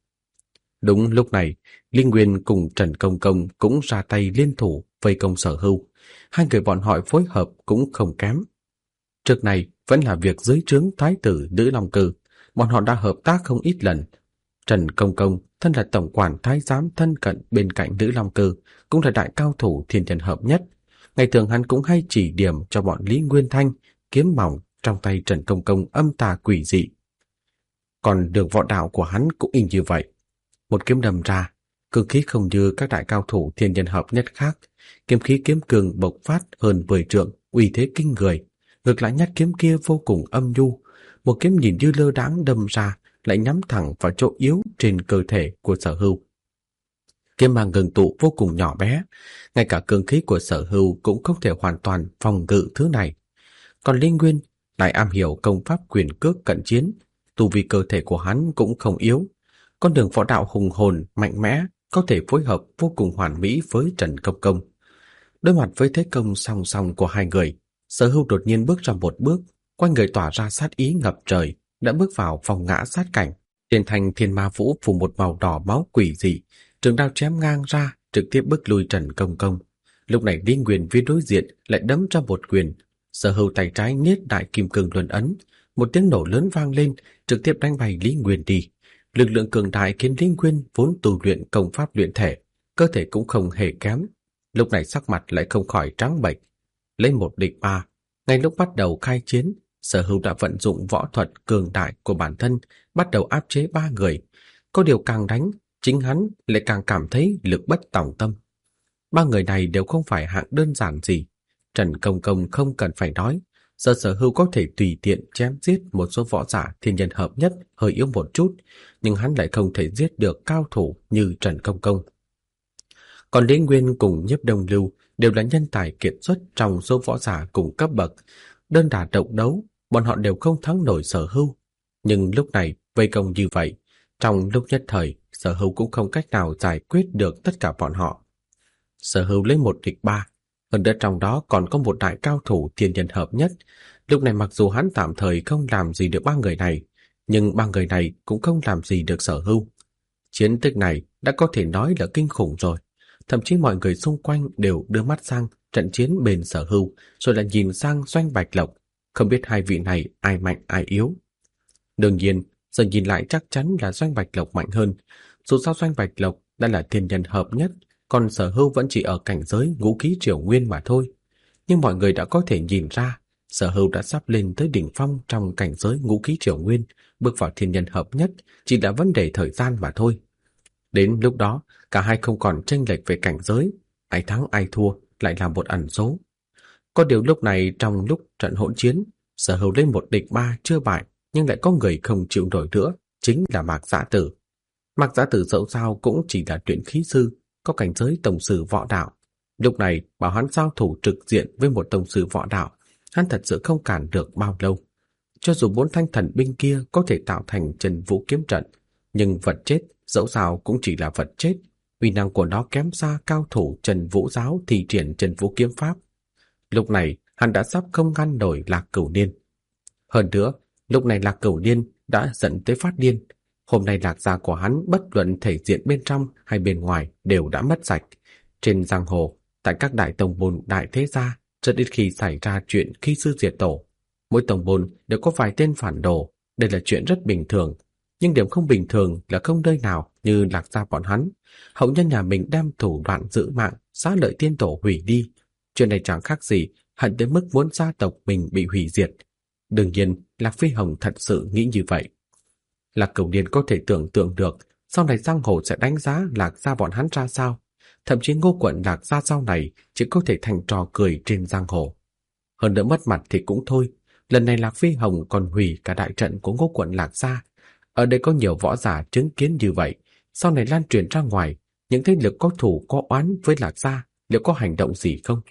Đúng lúc này, Linh Nguyên cùng Trần Công Công cũng ra tay liên thủ vây công Sở Hưu. Hai người bọn họ phối hợp cũng không kém. Trước này vẫn là việc dưới trướng thái tử Lữ Long Cơ, bọn họ đã hợp tác không ít lần. Trần Công Công, thân là tổng quản thái giám thân cận bên cạnh Lữ Long Cơ, cũng là đại cao thủ thiên nhân hợp nhất. Ngày thường hắn cũng hay chỉ điểm cho bọn Lý Nguyên Thanh, kiếm mỏng trong tay Trần Công Công âm tà quỷ dị. Còn đường võ đạo của hắn cũng y như vậy. Một kiếm đâm ra, cường khí không như các đại cao thủ thiên nhân hợp nhất khác, kiếm khí kiếm cường bộc phát hơn 10 trượng, uy thế kinh người. Ngược lại nhát kiếm kia vô cùng âm nhu, một kiếm nhìn như lơ đãng đâm ra, lại nhắm thẳng vào chỗ yếu trên cơ thể của Sở Hưu. Kiếm mang ngừng tụ vô cùng nhỏ bé, ngay cả cường khí của Sở Hưu cũng không thể hoàn toàn phòng ngự thứ này. Còn Linh Nguyên lại am hiểu công pháp quyền cước cận chiến, tu vi cơ thể của hắn cũng không yếu. Con đường võ đạo hùng hồn, mạnh mẽ, có thể phối hợp vô cùng hoàn mỹ với Trần Công Công. Đối mặt với thế công song song của hai người, Sở Hưu đột nhiên bước ra một bước, quanh người tỏa ra sát ý ngập trời, đã bước vào vòng ngã sát cảnh. Trên thành thiên ma vũ phủ một màu đỏ máu quỷ dị, trường đao chém ngang ra, trực tiếp bức lui Trần Công Công. Lúc này Lý Nguyên phía đối diện lại đấm ra một quyền. Sở Hưu tay trái niết đại kim cương luân ấn, một tiếng nổ lớn vang lên, trực tiếp đánh bay Lý Nguyên đi. Lực lượng cường đại khiến Lý Nguyên vốn tu luyện công pháp luyện thể, cơ thể cũng không hề kém. Lúc này sắc mặt lại không khỏi trắng bệch. Lấy một địch ba, ngay lúc bắt đầu khai chiến, Sở Hưu đã vận dụng võ thuật cường đại của bản thân, bắt đầu áp chế ba người. Có điều càng đánh, chính hắn lại càng cảm thấy lực bất tòng tâm. Ba người này đều không phải hạng đơn giản gì. Trần Công Công không cần phải nói, Sở Hưu có thể tùy tiện chém giết một số võ giả thiên nhân hợp nhất hơi yếu một chút, nhưng hắn lại không thể giết được cao thủ như Trần Công Công. Còn Lý Nguyên cùng Nhiếp Đông Lưu đều là nhân tài kiệt xuất trong số võ giả cùng cấp bậc. Đơn đả độc đấu, bọn họ đều không thắng nổi Sở Hưu. Nhưng lúc này vây công như vậy, trong lúc nhất thời, Sở Hưu cũng không cách nào giải quyết được tất cả bọn họ. Sở Hưu lấy một địch ba, hơn nữa trong đó còn có một đại cao thủ thiên nhân hợp nhất. Lúc này mặc dù hắn tạm thời không làm gì được ba người này, nhưng ba người này cũng không làm gì được Sở Hưu. Chiến tích này đã có thể nói là kinh khủng rồi. Thậm chí mọi người xung quanh đều đưa mắt sang trận chiến bên Sở Hưu, rồi lại nhìn sang Doanh Bạch Lộc, không biết hai vị này ai mạnh ai yếu. Đương nhiên, giờ nhìn lại chắc chắn là Doanh Bạch Lộc mạnh hơn. Dù sao Doanh Bạch Lộc đã là thiên nhân hợp nhất, còn Sở Hưu vẫn chỉ ở cảnh giới ngũ khí triều nguyên mà thôi. Nhưng mọi người đã có thể nhìn ra, Sở Hưu đã sắp lên tới đỉnh phong trong cảnh giới ngũ khí triều nguyên, bước vào thiên nhân hợp nhất chỉ là vấn đề thời gian mà thôi. Đến lúc đó, cả hai không còn chênh lệch về cảnh giới, ai thắng ai thua lại là một ẩn số. Có điều lúc này trong lúc trận hỗn chiến, Sở Hữu lên một địch ba chưa bại, nhưng lại có người không chịu nổi nữa, chính là Mạc Giã Tử. Mạc Giã Tử dẫu sao cũng chỉ là luyện khí sư, có cảnh giới tông sư võ đạo. Lúc này bảo hắn giao thủ trực diện với một tông sư võ đạo, hắn thật sự không cản được bao lâu. Cho dù 4 thanh thần binh kia có thể tạo thành Trần Vũ kiếm trận, nhưng vật chết dẫu sao cũng chỉ là vật chết, uy năng của nó kém xa cao thủ Trần Vũ giáo thi triển Trần Vũ kiếm pháp. Lúc này hắn đã sắp không ngăn nổi Lạc Cửu Niên. Hơn nữa, lúc này Lạc Cửu Niên đã dẫn tới phát điên. Hôm nay Lạc gia của hắn bất luận thể diện bên trong hay bên ngoài đều đã mất sạch. Trên giang hồ, tại các đại tông môn đại thế gia, rất ít khi xảy ra chuyện khi sư diệt tổ. Mỗi tông môn đều có vài tên phản đồ, đây là chuyện rất bình thường. Nhưng điểm không bình thường là không nơi nào như Lạc gia bọn hắn. Hậu nhân nhà mình đem thủ đoạn giữ mạng, xá lợi tiên tổ hủy đi. Chuyện này chẳng khác gì hận đến mức muốn gia tộc mình bị hủy diệt. Đương nhiên, Lạc Phi Hồng thật sự nghĩ như vậy. Lạc Cửu Niên có thể tưởng tượng được sau này giang hồ sẽ đánh giá Lạc gia bọn hắn ra sao. Thậm chí Ngô quận Lạc gia sau này chỉ có thể thành trò cười trên giang hồ. Hơn nữa mất mặt thì cũng thôi. Lần này Lạc Phi Hồng còn hủy cả đại trận của Ngô quận Lạc gia. Ở đây có nhiều võ giả chứng kiến như vậy. Sau này lan truyền ra ngoài, những thế lực có thù có oán với Lạc gia liệu có hành động gì không?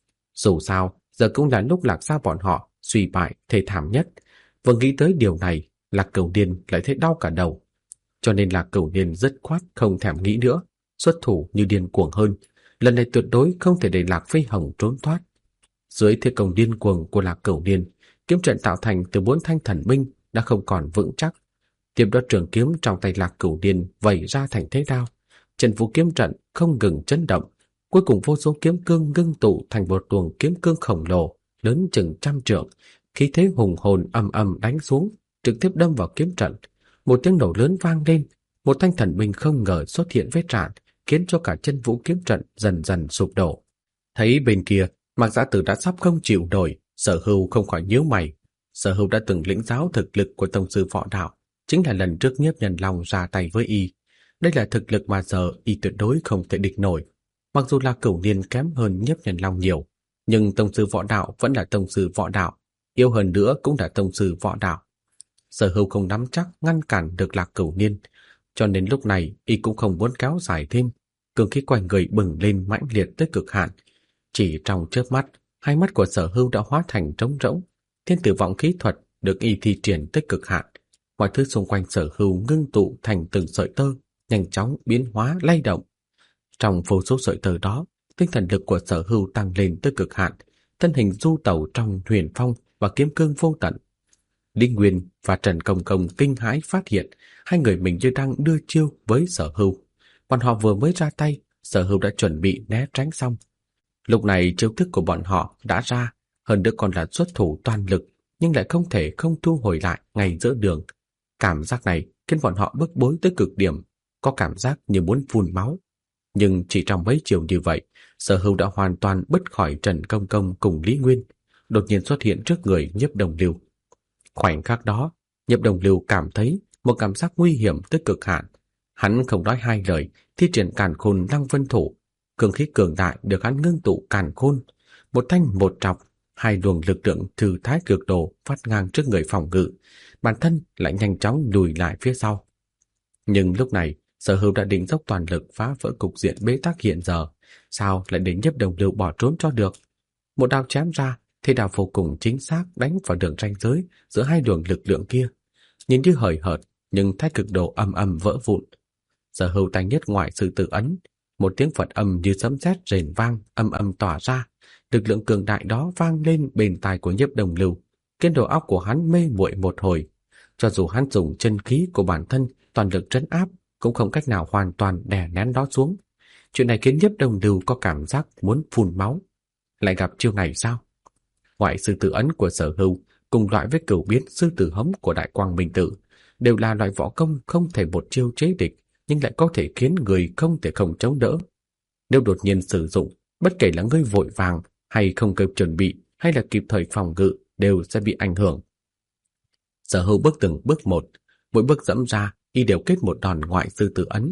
Dù sao, giờ cũng là lúc Lạc gia bọn họ suy bại thê thảm nhất. Vừa nghĩ tới điều này, Lạc Cửu Niên lại thấy đau cả đầu. Cho nên Lạc Cửu Niên dứt khoát không thèm nghĩ nữa, xuất thủ như điên cuồng hơn. Lần này tuyệt đối không thể để Lạc Phi Hồng trốn thoát. Dưới thế công điên cuồng của Lạc Cửu Niên, kiếm trận tạo thành từ 4 thanh thần binh đã không còn vững chắc. Tiếp đó trường kiếm trong tay Lạc Cửu Niên vẩy ra thành thế đao. Trần Vũ kiếm trận không ngừng chấn động. Cuối cùng vô số kiếm cương ngưng tụ thành một luồng kiếm cương khổng lồ, lớn chừng 100 trượng, khí thế hùng hồn ầm ầm đánh xuống, trực tiếp đâm vào kiếm trận. Một tiếng nổ lớn vang lên, một thanh thần binh không ngờ xuất hiện vết rạn, khiến cho cả Chân Vũ kiếm trận dần dần sụp đổ. Thấy bên kia, Mạc Giã Tử đã sắp không chịu nổi, Sở Hưu không khỏi nhíu mày. Sở Hưu đã từng lĩnh giáo thực lực của tông sư võ đạo, chính là lần trước Nhiếp Nhân Long ra tay với y. Đây là thực lực mà giờ y tuyệt đối không thể địch nổi. Mặc dù là Cửu Niên kém hơn Nhiếp Nhân Long nhiều, nhưng tông sư võ đạo vẫn là tông sư võ đạo, yếu hơn nữa cũng là tông sư võ đạo. Sở Hưu không nắm chắc ngăn cản được Lạc Cửu Niên, cho nên lúc này y cũng không muốn kéo dài thêm. Cường khí quanh người bừng lên mãnh liệt tới cực hạn. Chỉ trong chớp mắt, hai mắt của Sở Hưu đã hóa thành trống rỗng. Thiên tử vọng khí thuật được y thi triển tới cực hạn. Mọi thứ xung quanh Sở Hưu ngưng tụ thành từng sợi tơ, nhanh chóng biến hóa lay động. Trong vô số sợi tơ đó, tinh thần lực của Sở Hưu tăng lên tới cực hạn, thân hình du tẩu trong huyền phong và kiếm cương vô tận. Đinh Nguyên và Trần Công Công kinh hãi phát hiện hai người mình như đang đưa chiêu với Sở Hưu. Bọn họ vừa mới ra tay, Sở Hưu đã chuẩn bị né tránh xong. Lúc này chiêu thức của bọn họ đã ra, hơn nữa còn là xuất thủ toàn lực, nhưng lại không thể không thu hồi lại ngay giữa đường. Cảm giác này khiến bọn họ bức bối tới cực điểm, có cảm giác như muốn phun máu. Nhưng chỉ trong mấy chiều như vậy, Sở Hưu đã hoàn toàn bứt khỏi Trần Công Công cùng Lý Nguyên, đột nhiên xuất hiện trước người Nhiếp Đồng Lưu. Khoảnh khắc đó, Nhiếp Đồng Lưu cảm thấy một cảm giác nguy hiểm tới cực hạn. Hắn không nói hai lời, thi triển Càn Khôn Lăng Vân Thủ, cường khí cường đại được hắn ngưng tụ càn khôn, một thanh một trọc, hai luồng lực lượng trừ thái cực đồ phát ngang trước người phòng ngự, bản thân lại nhanh chóng lùi lại phía sau. Nhưng lúc này, Sở Hưu đã định dốc toàn lực phá vỡ cục diện bế tắc hiện giờ, sao lại để Nhiếp Đồng Lưu bỏ trốn cho được? Một đao chém ra, thế đao vô cùng chính xác đánh vào đường ranh giới giữa hai luồng lực lượng kia. Nhìn như hời hợt, nhưng thái cực đồ âm âm vỡ vụn. Sở Hưu tay nhất ngoại sư tử ấn, một tiếng Phật âm như sấm sét rền vang âm âm tỏa ra. Lực lượng cường đại đó vang lên bên tai của Nhiếp Đồng Lưu, khiến đầu óc của hắn mê muội một hồi. Cho dù hắn dùng chân khí của bản thân toàn lực trấn áp, cũng không cách nào hoàn toàn đè nén đó xuống. Chuyện này khiến Nhiếp Đồng Lưu có cảm giác muốn phun máu. Lại gặp chiêu này sao? Ngoại sư tử ấn của Sở Hưu cùng loại với cửu biến sư tử hống của Đại Quang Minh Tử đều là loại võ công không thể một chiêu chế địch, nhưng lại có thể khiến người không thể không chống đỡ. Nếu đột nhiên sử dụng, bất kể là ngươi vội vàng hay không kịp chuẩn bị hay là kịp thời phòng ngự đều sẽ bị ảnh hưởng. Sở Hưu bước từng bước một, mỗi bước dẫm ra y đều kết một đòn ngoại sư tử ấn.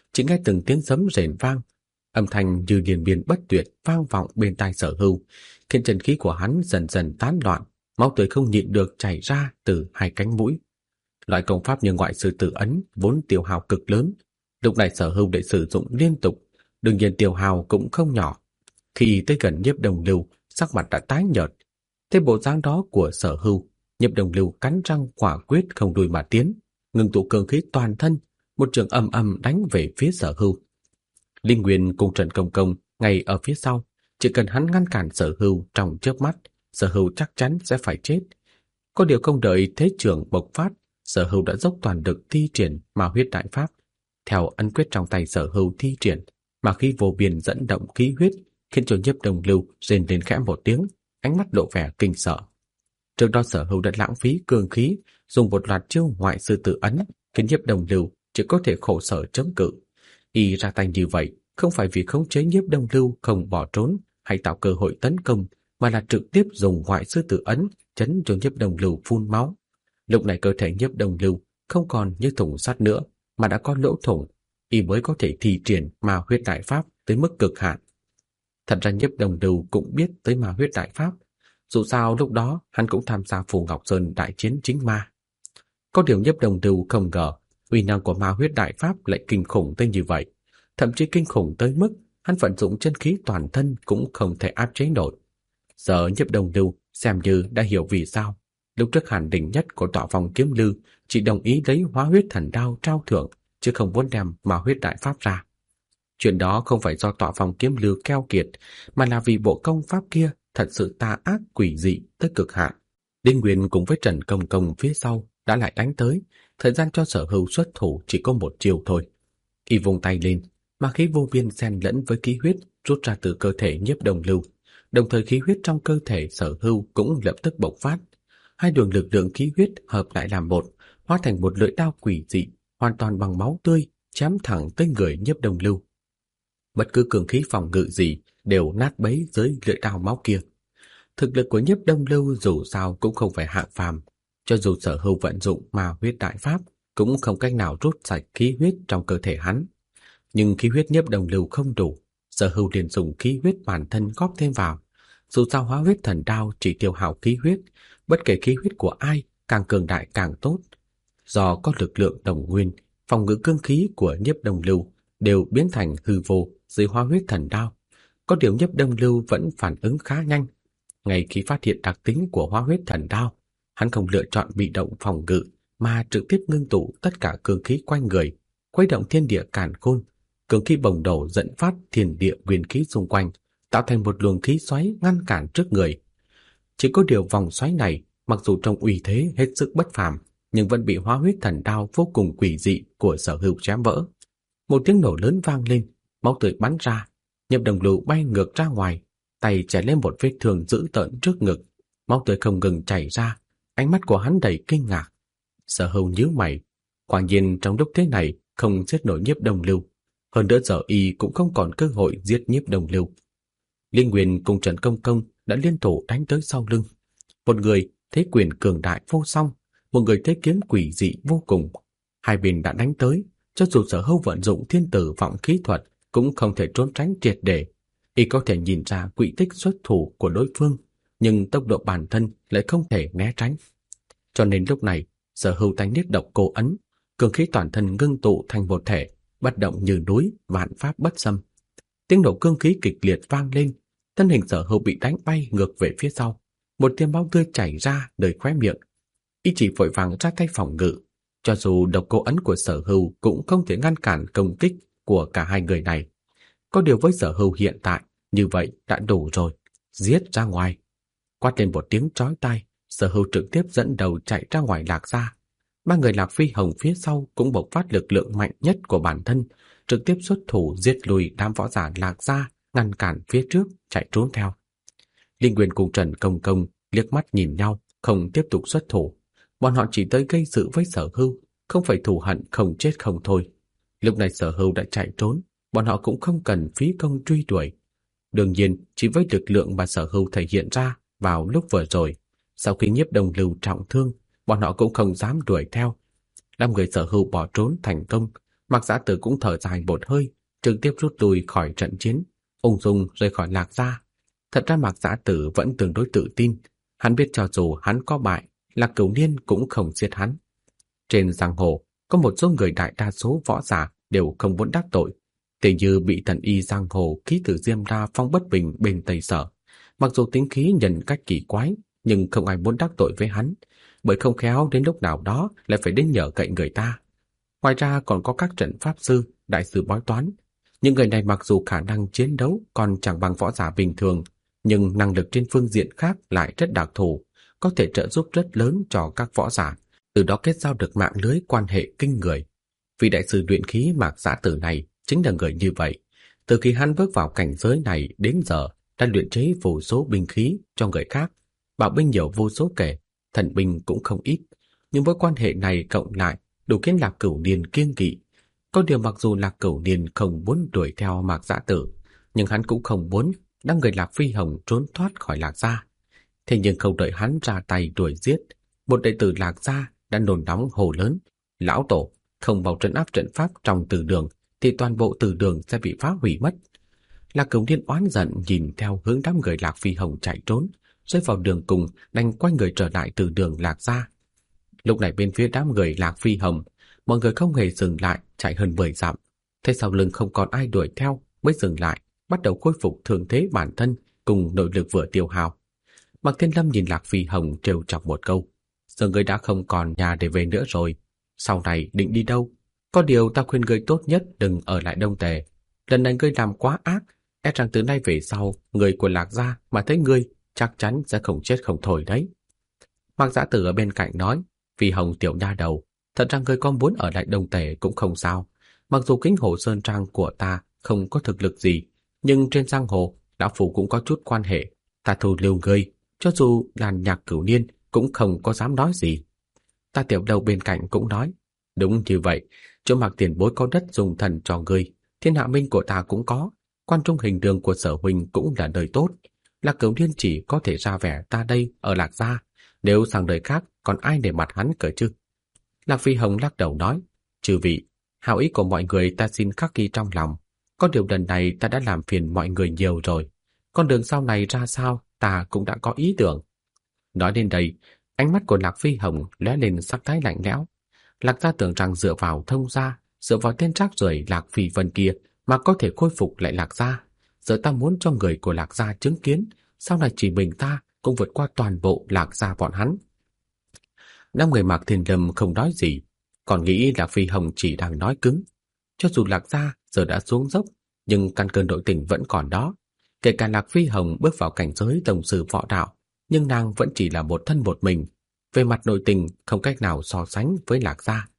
chỉ nghe từng tiếng sấm rền vang, âm thanh như liên miên bất tuyệt vang vọng bên tai Sở Hưu, khiến chân khí của hắn dần dần tán loạn, máu tươi không nhịn được chảy ra từ hai cánh mũi. Loại công pháp như ngoại sư tử ấn vốn tiêu hao cực lớn, lúc này Sở Hưu để sử dụng liên tục, đương nhiên tiêu hao cũng không nhỏ. Khi tới gần Nhiếp Đồng Lưu, sắc mặt đã tái nhợt. Thấy bộ dáng đó của Sở Hưu, Nhiếp Đồng Lưu cắn răng quả quyết không lùi mà tiến, ngưng tụ cường khí toàn thân, một trường ầm ầm đánh về phía Sở Hưu. Linh Nguyên cùng Trần Công Công ngay ở phía sau, chỉ cần hắn ngăn cản Sở Hưu trong chớp mắt, Sở Hưu chắc chắn sẽ phải chết. Có điều không đợi thế trường bộc phát, Sở Hưu đã dốc toàn lực thi triển Ma Huyết Đại Pháp. Theo ấn quyết trong tay Sở Hưu thi triển, mà khí vô biên dẫn động khí huyết, khiến cho Nhiếp Đồng Lưu rên lên khẽ một tiếng, ánh mắt lộ vẻ kinh sợ. Trước đó Sở Hưu đã lãng phí cường khí, dùng một loạt chiêu ngoại sư tử ấn, khiến Nhiếp Đồng Lưu chỉ có thể khổ sở chống cự. Y ra tay như vậy không phải vì khống chế Nhiếp Đồng Lưu không bỏ trốn hay tạo cơ hội tấn công, mà là trực tiếp dùng ngoại sư tử ấn chấn cho Nhiếp Đồng Lưu phun máu. Lúc này cơ thể Nhiếp Đồng Lưu không còn như thùng sắt nữa, mà đã có lỗ thủng, y mới có thể thi triển Ma Huyết Đại Pháp tới mức cực hạn. Thật ra Nhiếp Đồng Lưu cũng biết tới Ma Huyết Đại Pháp, dù sao lúc đó hắn cũng tham gia Phù Ngọc Sơn đại chiến chính ma. Có điều Nhiếp Đồng Lưu không ngờ uy năng của Ma Huyết Đại Pháp lại kinh khủng tới như vậy, thậm chí kinh khủng tới mức hắn vận dụng chân khí toàn thân cũng không thể áp chế nổi. Giờ Nhiếp Đồng Lưu xem như đã hiểu vì sao lúc trước Hàn đỉnh nhất của Tọa Phong Kiếm Lư chỉ đồng ý lấy Hóa Huyết Thần Đao trao thưởng, chứ không muốn đem Ma Huyết Đại Pháp ra. Chuyện đó không phải do Tọa Phong Kiếm Lư keo kiệt, mà là vì bộ công pháp kia thật sự tà ác quỷ dị tới cực hạn. Đinh Nguyên cùng với Trần Công Công phía sau đã lại đánh tới, thời gian cho Sở Hưu xuất thủ chỉ có một chiều thôi. Y vùng tay lên, mà khí vô biên xen lẫn với khí huyết rút ra từ cơ thể Nhiếp Đồng Lưu, đồng thời khí huyết trong cơ thể Sở Hưu cũng lập tức bộc phát. Hai đường lực lượng khí huyết hợp lại làm một, hóa thành một lưỡi đao quỷ dị, hoàn toàn bằng máu tươi, chém thẳng tới người Nhiếp Đồng Lưu. Bất cứ cường khí phòng ngự gì đều nát bấy dưới lưỡi đao máu kia. Thực lực của Nhiếp Đồng Lưu dù sao cũng không phải hạng phàm, cho dù Sở Hưu vận dụng Ma Huyết Đại Pháp cũng không cách nào rút sạch khí huyết trong cơ thể hắn. Nhưng khí huyết Nhiếp Đồng Lưu không đủ, Sở Hưu liền dùng khí huyết bản thân góp thêm vào. Dù sao Hóa Huyết Thần Đao chỉ tiêu hao khí huyết, bất kể khí huyết của ai càng cường đại càng tốt. Do có lực lượng đồng nguyên, phòng ngự cương khí của Nhiếp Đồng Lưu đều biến thành hư vô dưới Hóa Huyết Thần Đao. Có điều Nhiếp Đồng Lưu vẫn phản ứng khá nhanh. Ngay khi phát hiện đặc tính của Hóa Huyết Thần Đao, hắn không lựa chọn bị động phòng ngự, mà trực tiếp ngưng tụ tất cả cương khí quanh người, khuấy động thiên địa càn khôn. Cương khí bồng đổ dẫn phát thiên địa nguyên khí xung quanh, tạo thành một luồng khí xoáy ngăn cản trước người. Chỉ có điều vòng xoáy này, mặc dù trong uy thế hết sức bất phàm, nhưng vẫn bị Hóa Huyết Thần Đao vô cùng quỷ dị của Sở Hưu chém vỡ. Một tiếng nổ lớn vang lên, máu tươi bắn ra, Nhiếp Đồng Lưu bay ngược ra ngoài, tay chảy lên một vết thương dữ tợn trước ngực, máu tươi không ngừng chảy ra, ánh mắt của hắn đầy kinh ngạc. Sở Hưu nhíu mày, quả nhiên trong lúc thế này không giết nổi Nhiếp Đồng Lưu, hơn nữa giờ y cũng không còn cơ hội giết Nhiếp Đồng Lưu. Linh Nguyên cùng Trần Công Công đã liên thủ đánh tới sau lưng. Một người thế quyền cường đại vô song, một người thế kiếm quỷ dị vô cùng. Hai bên đã đánh tới, cho dù Sở Hưu vận dụng thiên tử vọng khí thuật cũng không thể trốn tránh triệt để. Y có thể nhìn ra quỹ tích xuất thủ của đối phương, nhưng tốc độ bản thân lại không thể né tránh. Cho nên lúc này, Sở Hưu tay niết độc cô ấn, cường khí toàn thân ngưng tụ thành một thể, bất động như núi, vạn pháp bất xâm. Tiếng nổ cương khí kịch liệt vang lên, thân hình Sở Hưu bị đánh bay ngược về phía sau, một tia máu tươi chảy ra nơi khóe miệng. Y chỉ vội vàng ra tay phòng ngự, cho dù độc cô ấn của Sở Hưu cũng không thể ngăn cản công kích của cả hai người này. Có điều với Sở Hưu hiện tại, như vậy đã đủ rồi, giết ra ngoài. Quát lên một tiếng chói tai, Sở Hưu trực tiếp dẫn đầu chạy ra ngoài Lạc Gia. Ba người Lạc Phi Hồng phía sau cũng bộc phát lực lượng mạnh nhất của bản thân, trực tiếp xuất thủ giết lùi đám võ giả Lạc Gia, ngăn cản phía trước chạy trốn theo. Linh Nguyên cùng Trần Công Công liếc mắt nhìn nhau, không tiếp tục xuất thủ. Bọn họ chỉ tới gây sự với Sở Hưu, không phải thù hận không chết không thôi. Lúc này Sở Hưu đã chạy trốn, bọn họ cũng không cần phí công truy đuổi. Đương nhiên, chỉ với lực lượng mà Sở Hưu thể hiện ra vào lúc vừa rồi, sau khi Nhiếp Đồng Lưu trọng thương, bọn họ cũng không dám đuổi theo. 5 người Sở Hưu bỏ trốn thành công, Mạc Giã Tử cũng thở dài một hơi, trực tiếp rút lui khỏi trận chiến, ung dung rời khỏi Lạc Gia. Thật ra Mạc Giã Tử vẫn tương đối tự tin, hắn biết cho dù hắn có bại, Lạc Cửu Niên cũng không giết hắn. Trên giang hồ, có một số người đại đa số võ giả đều không muốn đắc tội, tỉ như bị thần y giang hồ Ký Tử Diêm ra phong bất bình bên Tây Sở. Mặc dù tính khí nhân cách kỳ quái, nhưng không ai muốn đắc tội với hắn, bởi không khéo đến lúc nào đó lại phải đến nhờ cậy người ta. Ngoài ra còn có các trận pháp sư, đại sư bói toán. Những người này mặc dù khả năng chiến đấu còn chẳng bằng võ giả bình thường, nhưng năng lực trên phương diện khác lại rất đặc thù, có thể trợ giúp rất lớn cho các võ giả, từ đó kết giao được mạng lưới quan hệ kinh người. Vị đại sư luyện khí Mạc Giã Tử này chính là người như vậy. Từ khi hắn bước vào cảnh giới này đến giờ, đã luyện chế vô số binh khí cho người khác, bảo binh nhiều vô số kể, thần binh cũng không ít. Nhưng với quan hệ này cộng lại, đủ khiến Lạc Cửu Niên kiêng kỵ. Có điều mặc dù Lạc Cửu Niên không muốn đuổi theo Mạc Giã Tử, nhưng hắn cũng không muốn đám người Lạc Phi Hồng trốn thoát khỏi Lạc Gia. Thế nhưng không đợi hắn ra tay đuổi giết, một đệ tử Lạc Gia đã nôn nóng hô lớn: "Lão tổ, không vào trấn áp trận pháp trong từ đường thì toàn bộ từ đường sẽ bị phá hủy mất." Lạc Cửu Niên oán giận nhìn theo hướng đám người Lạc Phi Hồng chạy trốn, rơi vào đường cùng đành quay người trở lại từ đường Lạc Gia. Lúc này bên phía đám người Lạc Phi Hồng, mọi người không hề dừng lại, chạy hơn 10 dặm. Thế sau lưng không còn ai đuổi theo mới dừng lại, bắt đầu khôi phục thương thế bản thân cùng nội lực vừa tiêu hao. Mạc Thiên Lâm nhìn Lạc Phi Hồng trêu chọc một câu: "Giờ ngươi đã không còn nhà để về nữa rồi, sau này định đi đâu? Có điều ta khuyên ngươi tốt nhất đừng ở lại Đông Tề. Lần này ngươi làm quá ác, e rằng từ nay về sau, người của Lạc Gia mà thấy ngươi chắc chắn sẽ không chết không thôi đấy." Mạc Giã Tử ở bên cạnh nói: "Phi Hồng tiểu nha đầu, thật ra ngươi có muốn ở lại Đông Tề cũng không sao. Mặc dù Kính Hồ Sơn Trang của ta không có thực lực gì, nhưng trên giang hồ, lão phu cũng có chút quan hệ. Ta thu lưu ngươi, cho dù là Nhạc Cửu Niên cũng không có dám nói gì." Ta tiểu đầu bên cạnh cũng nói: "Đúng như vậy, chỗ Mạc tiền bối có đất dùng thần cho ngươi, Thiên Hạ Minh của ta cũng có, Quan Trung Hình Đường của Sở huynh cũng là nơi tốt. Lạc Cửu Niên chỉ có thể ra vẻ ta đây ở Lạc Gia, nếu sang đời khác còn ai để mặt hắn cỡ chứ?" Lạc Phi Hồng lắc đầu nói: "Chư vị, hảo ý của mọi người ta xin khắc ghi trong lòng. Có điều lần này ta đã làm phiền mọi người nhiều rồi. Con đường sau này ra sao ta cũng đã có ý tưởng." Nói đến đây, ánh mắt của Lạc Phi Hồng lóe lên sắc thái lạnh lẽo. Lạc Gia tưởng rằng dựa vào thông gia, dựa vào tên rác rưởi Lạc Phi Vân kia mà có thể khôi phục lại Lạc Gia. Giờ ta muốn cho người của Lạc Gia chứng kiến, sau này chỉ mình ta cũng vượt qua toàn bộ Lạc Gia bọn hắn. Năm người Mạc Thiên Lâm không nói gì, còn nghĩ Lạc Phi Hồng chỉ đang nói cứng. Cho dù Lạc Gia giờ đã xuống dốc, nhưng căn cơ nội tình vẫn còn đó. Kể cả Lạc Phi Hồng bước vào cảnh giới tổng sư võ đạo, nhưng nàng vẫn chỉ là một thân một mình, về mặt nội tình không cách nào so sánh với Lạc Gia.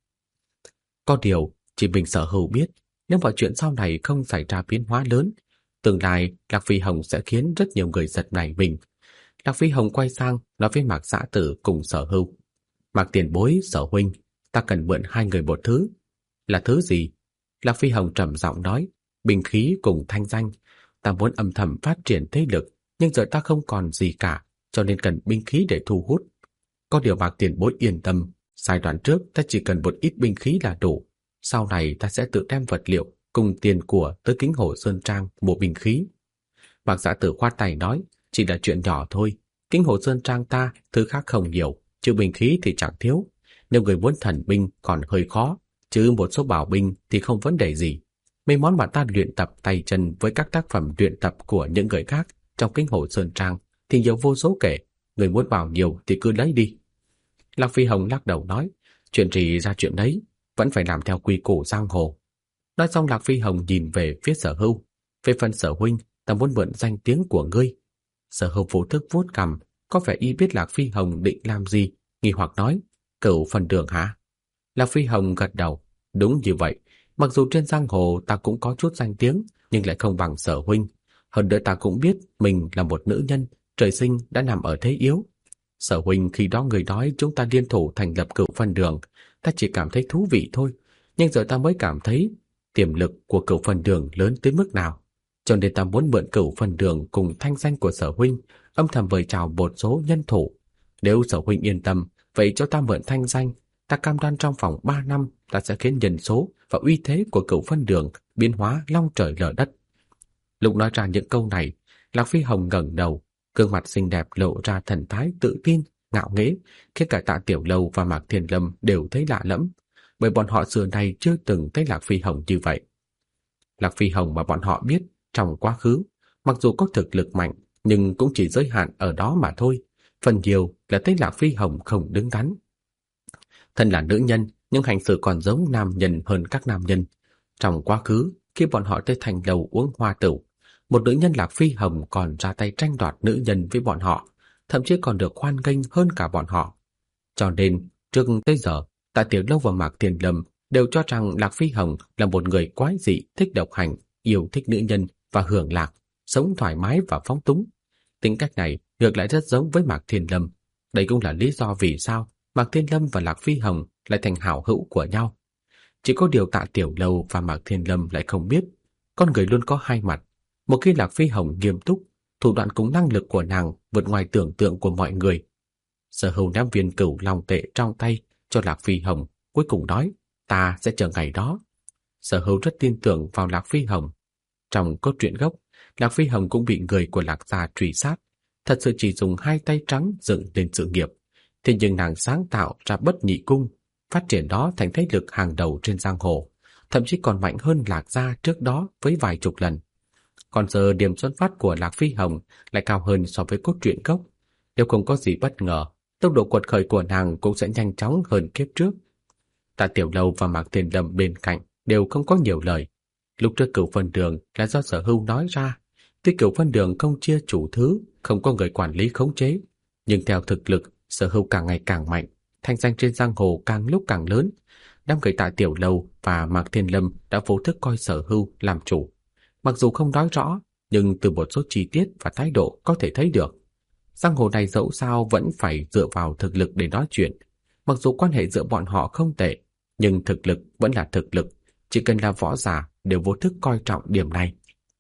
Có điều, chỉ mình Sở Hữu biết, nếu mọi chuyện sau này không xảy ra biến hóa lớn, tương lai Lạc Phi Hồng sẽ khiến rất nhiều người giật nảy mình. Lạc Phi Hồng quay sang nói với Mạc Giã Tử cùng Sở Hữu: "Mạc tiền bối, Sở huynh, ta cần mượn hai người một thứ." "Là thứ gì?" Lạc Phi Hồng trầm giọng nói: "Binh khí cùng thanh danh. Ta muốn âm thầm phát triển thế lực, nhưng giờ ta không còn gì cả, cho nên cần binh khí để thu hút. Có điều Mạc tiền bối yên tâm, giai đoạn trước ta chỉ cần một ít binh khí là đủ. Sau này ta sẽ tự đem vật liệu cùng tiền của tới Kính Hồ Sơn Trang mua binh khí." Mạc Giã Tử khoát tay nói: "Chỉ là chuyện nhỏ thôi. Kính Hồ Sơn Trang ta thứ khác không nhiều, chứ binh khí thì chẳng thiếu. Nếu người muốn thần binh còn hơi khó, chứ một số bảo binh thì không vấn đề gì. Mấy món mà ta luyện tập tay chân với các tác phẩm luyện tập của những người khác trong Kính Hồ Sơn Trang thì nhiều vô số kể, người muốn vào nhiều thì cứ lấy đi." Lạc Phi Hồng lắc đầu nói: "Chuyện gì ra chuyện đấy, vẫn phải làm theo quy củ giang hồ." Nói xong Lạc Phi Hồng nhìn về phía Sở Hữu: "Về phần Sở huynh, ta muốn mượn danh tiếng của ngươi." Sở Hữu vô thức vuốt cằm, có vẻ y biết Lạc Phi Hồng định làm gì, nghi hoặc nói: "Cửu phần đường hả?" Lạc Phi Hồng gật đầu: "Đúng như vậy, mặc dù trên giang hồ ta cũng có chút danh tiếng, nhưng lại không bằng Sở huynh. Hơn nữa ta cũng biết mình là một nữ nhân, trời sinh đã nằm ở thế yếu. Sở huynh khi đó người nói chúng ta liên thủ thành lập Cửu phần đường, ta chỉ cảm thấy thú vị thôi, nhưng giờ ta mới cảm thấy tiềm lực của Cửu phần đường lớn tới mức nào. Cho nên ta muốn mượn Cửu phần đường cùng thanh danh của Sở huynh, âm thầm mời chào một số nhân thủ. Nếu Sở huynh yên tâm, vậy cho ta mượn thanh danh, ta cam đoan trong vòng 3 năm ta sẽ khiến nhân số và uy thế của Cửu Vân Đường biến hóa long trời lở đất. Lúc nói ra những câu này, Lạc Phi Hồng ngẩng đầu, gương mặt xinh đẹp lộ ra thần thái tự tin, ngạo nghễ, khiến cả Tạ Tiểu Lâu và Mạc Thiên Lâm đều thấy lạ lẫm, bởi bọn họ xưa nay chưa từng thấy Lạc Phi Hồng như vậy. Lạc Phi Hồng mà bọn họ biết trong quá khứ, mặc dù có thực lực mạnh, nhưng cũng chỉ giới hạn ở đó mà thôi, phần nhiều là thấy Lạc Phi Hồng không đứng đắn. Thân là nữ nhân, nhưng hành xử còn giống nam nhân hơn các nam nhân. Trong quá khứ, khi bọn họ tới thành lầu uống hoa tửu, một nữ nhân Lạc Phi Hồng còn ra tay tranh đoạt nữ nhân với bọn họ, thậm chí còn được hoan nghênh hơn cả bọn họ. Cho nên, trước tới giờ, Tạ Tiểu Lâu và Mạc Thiên Lâm đều cho rằng Lạc Phi Hồng là một người quái dị, thích độc hành, yêu thích nữ nhân và hưởng lạc, sống thoải mái và phóng túng. Tính cách này ngược lại rất giống với Mạc Thiên Lâm. Đây cũng là lý do vì sao Mạc Thiên Lâm và Lạc Phi Hồng lại thành hảo hữu của nhau. Chỉ có điều Tạ Tiểu Lâu và Mạc Thiên Lâm lại không biết, con người luôn có hai mặt. Một khi Lạc Phi Hồng nghiêm túc, thủ đoạn cùng năng lực của nàng vượt ngoài tưởng tượng của mọi người. Sở Hưu ném viên Cửu Long tệ trong tay cho Lạc Phi Hồng, cuối cùng nói, ta sẽ chờ ngày đó. Sở Hưu rất tin tưởng vào Lạc Phi Hồng. Trong cốt truyện gốc, Lạc Phi Hồng cũng bị người của Lạc gia truy sát, thật sự chỉ dùng hai tay trắng dựng lên sự nghiệp. Thế nhưng nàng sáng tạo ra Bất Nhị Cung, phát triển đó thành thế lực hàng đầu trên giang hồ, thậm chí còn mạnh hơn Lạc gia trước đó với vài chục lần. Còn giờ điểm xuất phát của Lạc Phi Hồng lại cao hơn so với cốt truyện gốc. Nếu không có gì bất ngờ, tốc độ quật khởi của nàng cũng sẽ nhanh chóng hơn kiếp trước. Tạ Tiểu Lâu và Mạc Thiên Lâm bên cạnh đều không có nhiều lời. Lúc trước Cửu Vân Đường là do Sở Hưu nói ra. Tuy Cửu Vân Đường không chia chủ thứ, không có người quản lý khống chế, nhưng theo thực lực, Sở Hưu càng ngày càng mạnh, thanh danh trên giang hồ càng lúc càng lớn. Đám người Tạ Tiểu Lâu và Mạc Thiên Lâm đã vô thức coi Sở Hưu làm chủ. Mặc dù không nói rõ, nhưng từ một số chi tiết và thái độ có thể thấy được. Giang hồ này dẫu sao vẫn phải dựa vào thực lực để nói chuyện. Mặc dù quan hệ giữa bọn họ không tệ, nhưng thực lực vẫn là thực lực. Chỉ cần là võ giả đều vô thức coi trọng điểm này.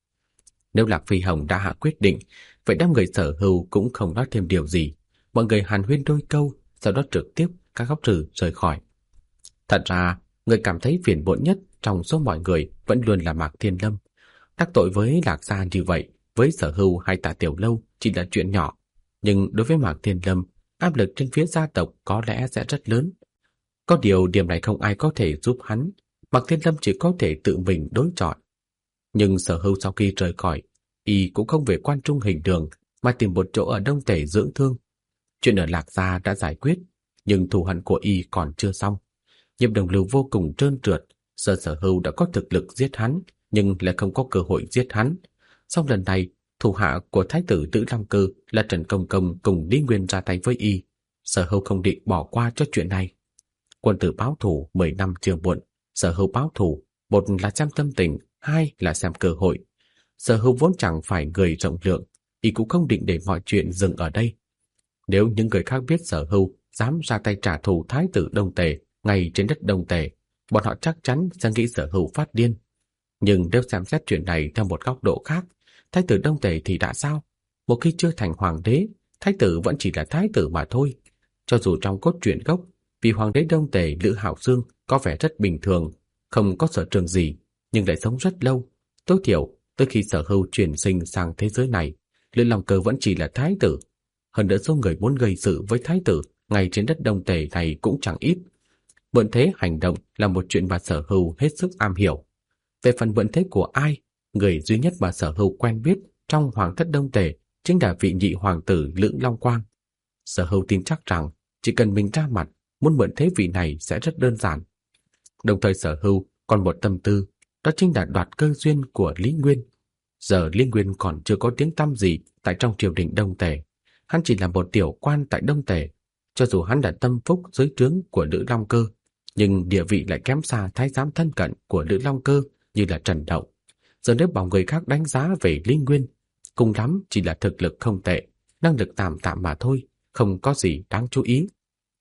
Nếu Lạc Phi Hồng đã hạ quyết định, vậy đám người Sở Hưu cũng không nói thêm điều gì. Mọi người hàn huyên đôi câu, sau đó trực tiếp các góc trừ rời khỏi. Thật ra, người cảm thấy phiền muộn nhất trong số mọi người vẫn luôn là Mạc Thiên Lâm. Đắc tội với Lạc gia như vậy, với Sở Hưu hay Tạ Tiểu Lâu chỉ là chuyện nhỏ, nhưng đối với Mạc Thiên Lâm, áp lực trên phía gia tộc có lẽ sẽ rất lớn. Có điều điểm này không ai có thể giúp hắn, Mạc Thiên Lâm chỉ có thể tự mình đối chọi. Nhưng Sở Hưu sau khi rời khỏi, y cũng không về Quan Trung Hình Đường mà tìm một chỗ ở Đông Tể dưỡng thương. Chuyện ở Lạc gia đã giải quyết, nhưng thù hận của y còn chưa xong. Nhiếp Đồng Lưu vô cùng trơn trượt, Sở Hưu đã có thực lực giết hắn, nhưng lại không có cơ hội giết hắn. Sau lần này, thủ hạ của Thái tử Tử Long Cơ là Trần Công Công cùng Lý Nguyên ra tay với y. Sở Hưu không định bỏ qua cho chuyện này. Quân tử báo thù 10 năm chưa muộn. Sở Hưu báo thù, một là xem tâm tình, hai là xem cơ hội. Sở Hưu vốn chẳng phải người rộng lượng, y cũng không định để mọi chuyện dừng ở đây. Nếu những người khác biết Sở Hưu dám ra tay trả thù Thái tử Đông Tề ngay trên đất Đông Tề, bọn họ chắc chắn sẽ nghĩ Sở Hưu phát điên. Nhưng nếu xem xét chuyện này theo một góc độ khác, Thái tử Đông Tề thì đã sao? Một khi chưa thành hoàng đế, Thái tử vẫn chỉ là Thái tử mà thôi. Cho dù trong cốt truyện gốc, vì hoàng đế Đông Tề Lữ Hạo Xương có vẻ rất bình thường, không có sở trường gì, nhưng lại sống rất lâu. Tối thiểu, tới khi Sở Hưu chuyển sinh sang thế giới này, Lữ Long Cơ vẫn chỉ là Thái tử. Hơn nữa số người muốn gây sự với Thái tử ngay trên đất Đông Tề này cũng chẳng ít. Mượn thế hành động là một chuyện mà Sở Hưu hết sức am hiểu. Về phần mượn thế của ai, người duy nhất mà Sở Hưu quen biết trong hoàng thất Đông Tề chính là vị nhị hoàng tử Lữ Long Quang. Sở Hưu tin chắc rằng chỉ cần mình ra mặt, muốn mượn thế vị này sẽ rất đơn giản. Đồng thời Sở Hưu còn một tâm tư, đó chính là đoạt cơ duyên của Lý Nguyên. Giờ Lý Nguyên còn chưa có tiếng tăm gì tại trong triều đình Đông Tề. Hắn chỉ là một tiểu quan tại Đông Tề. Cho dù hắn là tâm phúc dưới trướng của Lữ Long Cơ, nhưng địa vị lại kém xa thái giám thân cận của Lữ Long Cơ như là Trần Đậu. Giờ nếu bảo người khác đánh giá về Lý Nguyên, cùng lắm chỉ là thực lực không tệ, năng lực tạm tạm mà thôi, không có gì đáng chú ý.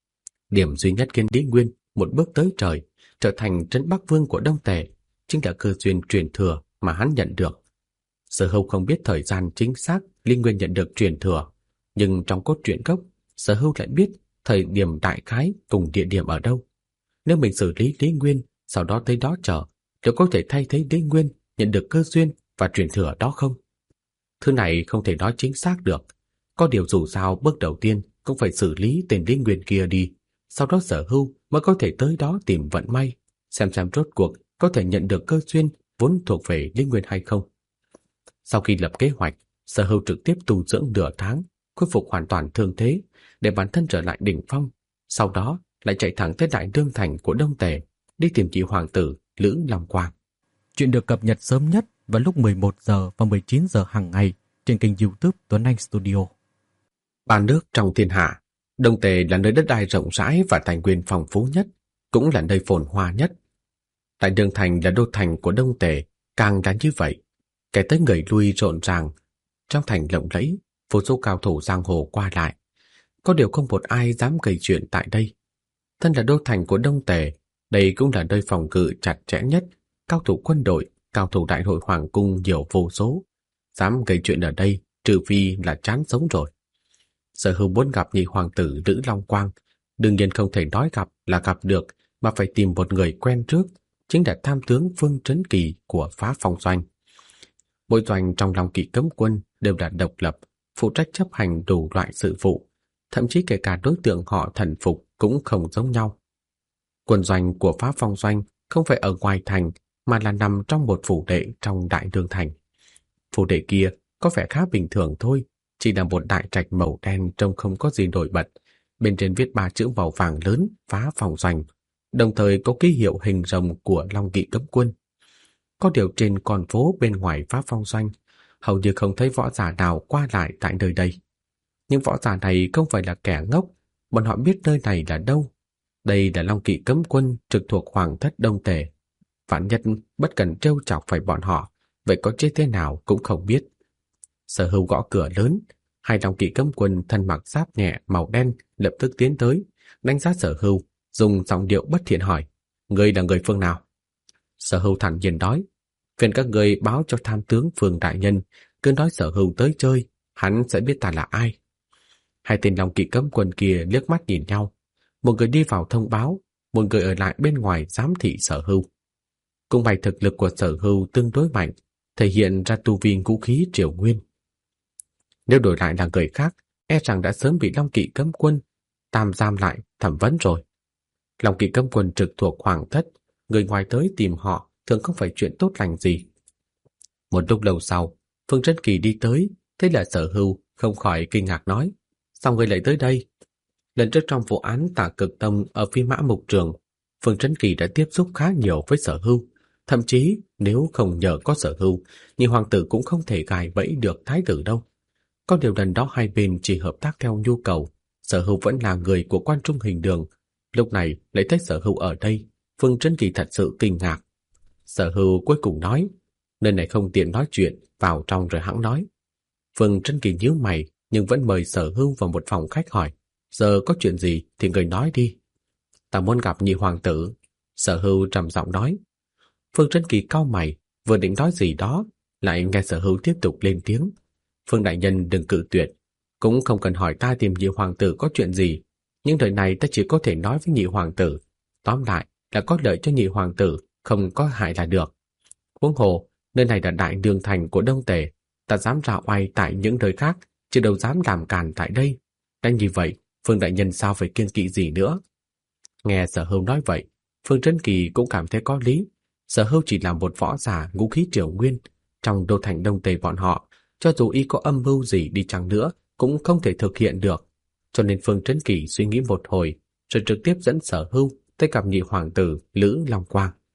Điểm duy nhất khiến Lý Nguyên một bước tới trời, trở thành trấn Bắc Vương của Đông Tề, chính là cơ duyên truyền thừa mà hắn nhận được. Sở Hưu không biết thời gian chính xác Lý Nguyên nhận được truyền thừa, nhưng trong cốt truyện gốc, Sở Hưu lại biết thời điểm đại khái cùng địa điểm ở đâu. Nếu mình xử lý Lý Nguyên, sau đó tới đó chờ, liệu có thể thay thế Đế Nguyên nhận được cơ duyên và truyền thừa đó không? Thứ này không thể nói chính xác được. Có điều dù sao bước đầu tiên cũng phải xử lý tên Đế Nguyên kia đi, sau đó Sở Hưu mới có thể tới đó tìm vận may, xem rốt cuộc có thể nhận được cơ duyên vốn thuộc về Đế Nguyên hay không. Sau khi lập kế hoạch, Sở Hưu trực tiếp tu dưỡng nửa tháng, khôi phục hoàn toàn thương thế để bản thân trở lại đỉnh phong, sau đó lại chạy thẳng tới Đại Đương Thành của Đông Tề, đi tìm chị hoàng tử Lữ Long Quang. Chuyện được cập nhật sớm nhất vào lúc 11 giờ và 19 giờ hàng ngày trên kênh YouTube Tuấn Anh Studio. Ba nước trong thiên hạ, Đông Tề là nơi đất đai rộng rãi và tài nguyên phong phú nhất, cũng là nơi phồn hoa nhất. Đại Đương Thành là đô thành của Đông Tề, càng là như vậy, kẻ tới người lui rộn ràng. Trong thành lộng lẫy, vô số cao thủ giang hồ qua lại, có điều không một ai dám gây chuyện tại đây. Thân là đô thành của Đông Tề, đây cũng là nơi phòng ngự chặt chẽ nhất, cao thủ quân đội, cao thủ đại hội hoàng cung nhiều vô số. Dám gây chuyện ở đây, trừ phi là chán sống rồi. Sở Hưu muốn gặp nhị hoàng tử Lữ Long Quang, đương nhiên không thể nói gặp là gặp được, mà phải tìm một người quen trước, chính là tham tướng Phương Trấn Kỳ của Phá Phong Doanh. Mỗi doanh trong Long Kỵ cấm quân đều là độc lập, phụ trách chấp hành đủ loại sự vụ, thậm chí kể cả đối tượng họ thần phục cũng không giống nhau. Quân doanh của Phá Phong Doanh không phải ở ngoài thành, mà là nằm trong một phủ đệ trong Đại Đương Thành. Phủ đệ kia có vẻ khá bình thường thôi, chỉ là một đại trạch màu đen trông không có gì nổi bật, bên trên viết 3 chữ màu vàng lớn Phá Phong Doanh, đồng thời có ký hiệu hình rồng của Long Kỵ cấm quân. Có điều trên con phố bên ngoài Phá Phong Doanh, hầu như không thấy võ giả nào qua lại tại nơi đây. Nhưng võ giả này không phải là kẻ ngốc, bọn họ biết nơi này là đâu. Đây là Long Kỵ cấm quân trực thuộc Hoàng thất Đông Tề. Vạn nhất bất cần trêu chọc phải bọn họ, vậy có chết thế nào cũng không biết. Sở Hưu gõ cửa lớn, hai Long Kỵ cấm quân thân mặc giáp nhẹ màu đen lập tức tiến tới, đánh giá Sở Hưu, dùng giọng điệu bất thiện hỏi: "Ngươi là người phương nào?" Sở Hưu thản nhiên nói: "Phiền các ngươi báo cho tham tướng Phương đại nhân, cứ nói Sở Hưu tới chơi, hắn sẽ biết ta là ai." Hai tên Long Kỵ cấm quân kia liếc mắt nhìn nhau, một người đi vào thông báo, một người ở lại bên ngoài giám thị Sở Hưu. Cũng may thực lực của Sở Hưu tương đối mạnh, thể hiện ra tu vi ngũ khí triều nguyên. Nếu đổi lại là người khác, e rằng đã sớm bị Long Kỵ cấm quân tạm giam lại thẩm vấn rồi. Long Kỵ cấm quân trực thuộc Hoàng thất, người ngoài tới tìm họ thường không phải chuyện tốt lành gì. Một lúc lâu sau, Phương Trấn Kỳ đi tới, thấy là Sở Hưu, không khỏi kinh ngạc nói: "Sao ngươi lại tới đây?" Lần trước trong vụ án Tả Cực Tông ở Phi Mã Mục Trường, Phương Trấn Kỳ đã tiếp xúc khá nhiều với Sở Hưu, thậm chí nếu không nhờ có Sở Hưu, nhị hoàng tử cũng không thể gài bẫy được thái tử đâu. Có điều lần đó hai bên chỉ hợp tác theo nhu cầu, Sở Hưu vẫn là người của Quan Trung Hình Đường, lúc này lại thấy Sở Hưu ở đây, Phương Trấn Kỳ thật sự kinh ngạc. Sở Hưu cuối cùng nói: "Nơi này không tiện nói chuyện, vào trong rồi hẵng nói." Phương Trấn Kỳ nhíu mày nhưng vẫn mời Sở Hưu vào một phòng khách hỏi: "Giờ có chuyện gì thì người nói đi." "Ta muốn gặp nhị hoàng tử." Sở Hưu trầm giọng nói. Phương Trấn Kỳ cau mày, vừa định nói gì đó, lại nghe Sở Hưu tiếp tục lên tiếng: "Phương đại nhân đừng cự tuyệt, cũng không cần hỏi ta tìm nhị hoàng tử có chuyện gì, những lời này ta chỉ có thể nói với nhị hoàng tử. Tóm lại là có lợi cho nhị hoàng tử, không có hại là được. Huống hồ, nơi này là Đại Đương Thành của Đông Tề, ta dám ra oai tại những nơi khác, chứ đâu dám làm càn tại đây. Đã như vậy, Phương đại nhân sao phải kiêng kỵ gì nữa?" Nghe Sở Hưu nói vậy, Phương Trấn Kỳ cũng cảm thấy có lý. Sở Hưu chỉ là một võ giả ngũ khí triều nguyên, trong đô thành Đông Tề bọn họ, cho dù y có âm mưu gì đi chăng nữa, cũng không thể thực hiện được. Cho nên Phương Trấn Kỳ suy nghĩ một hồi, rồi trực tiếp dẫn Sở Hưu tới gặp nhị hoàng tử Lữ Long Quang.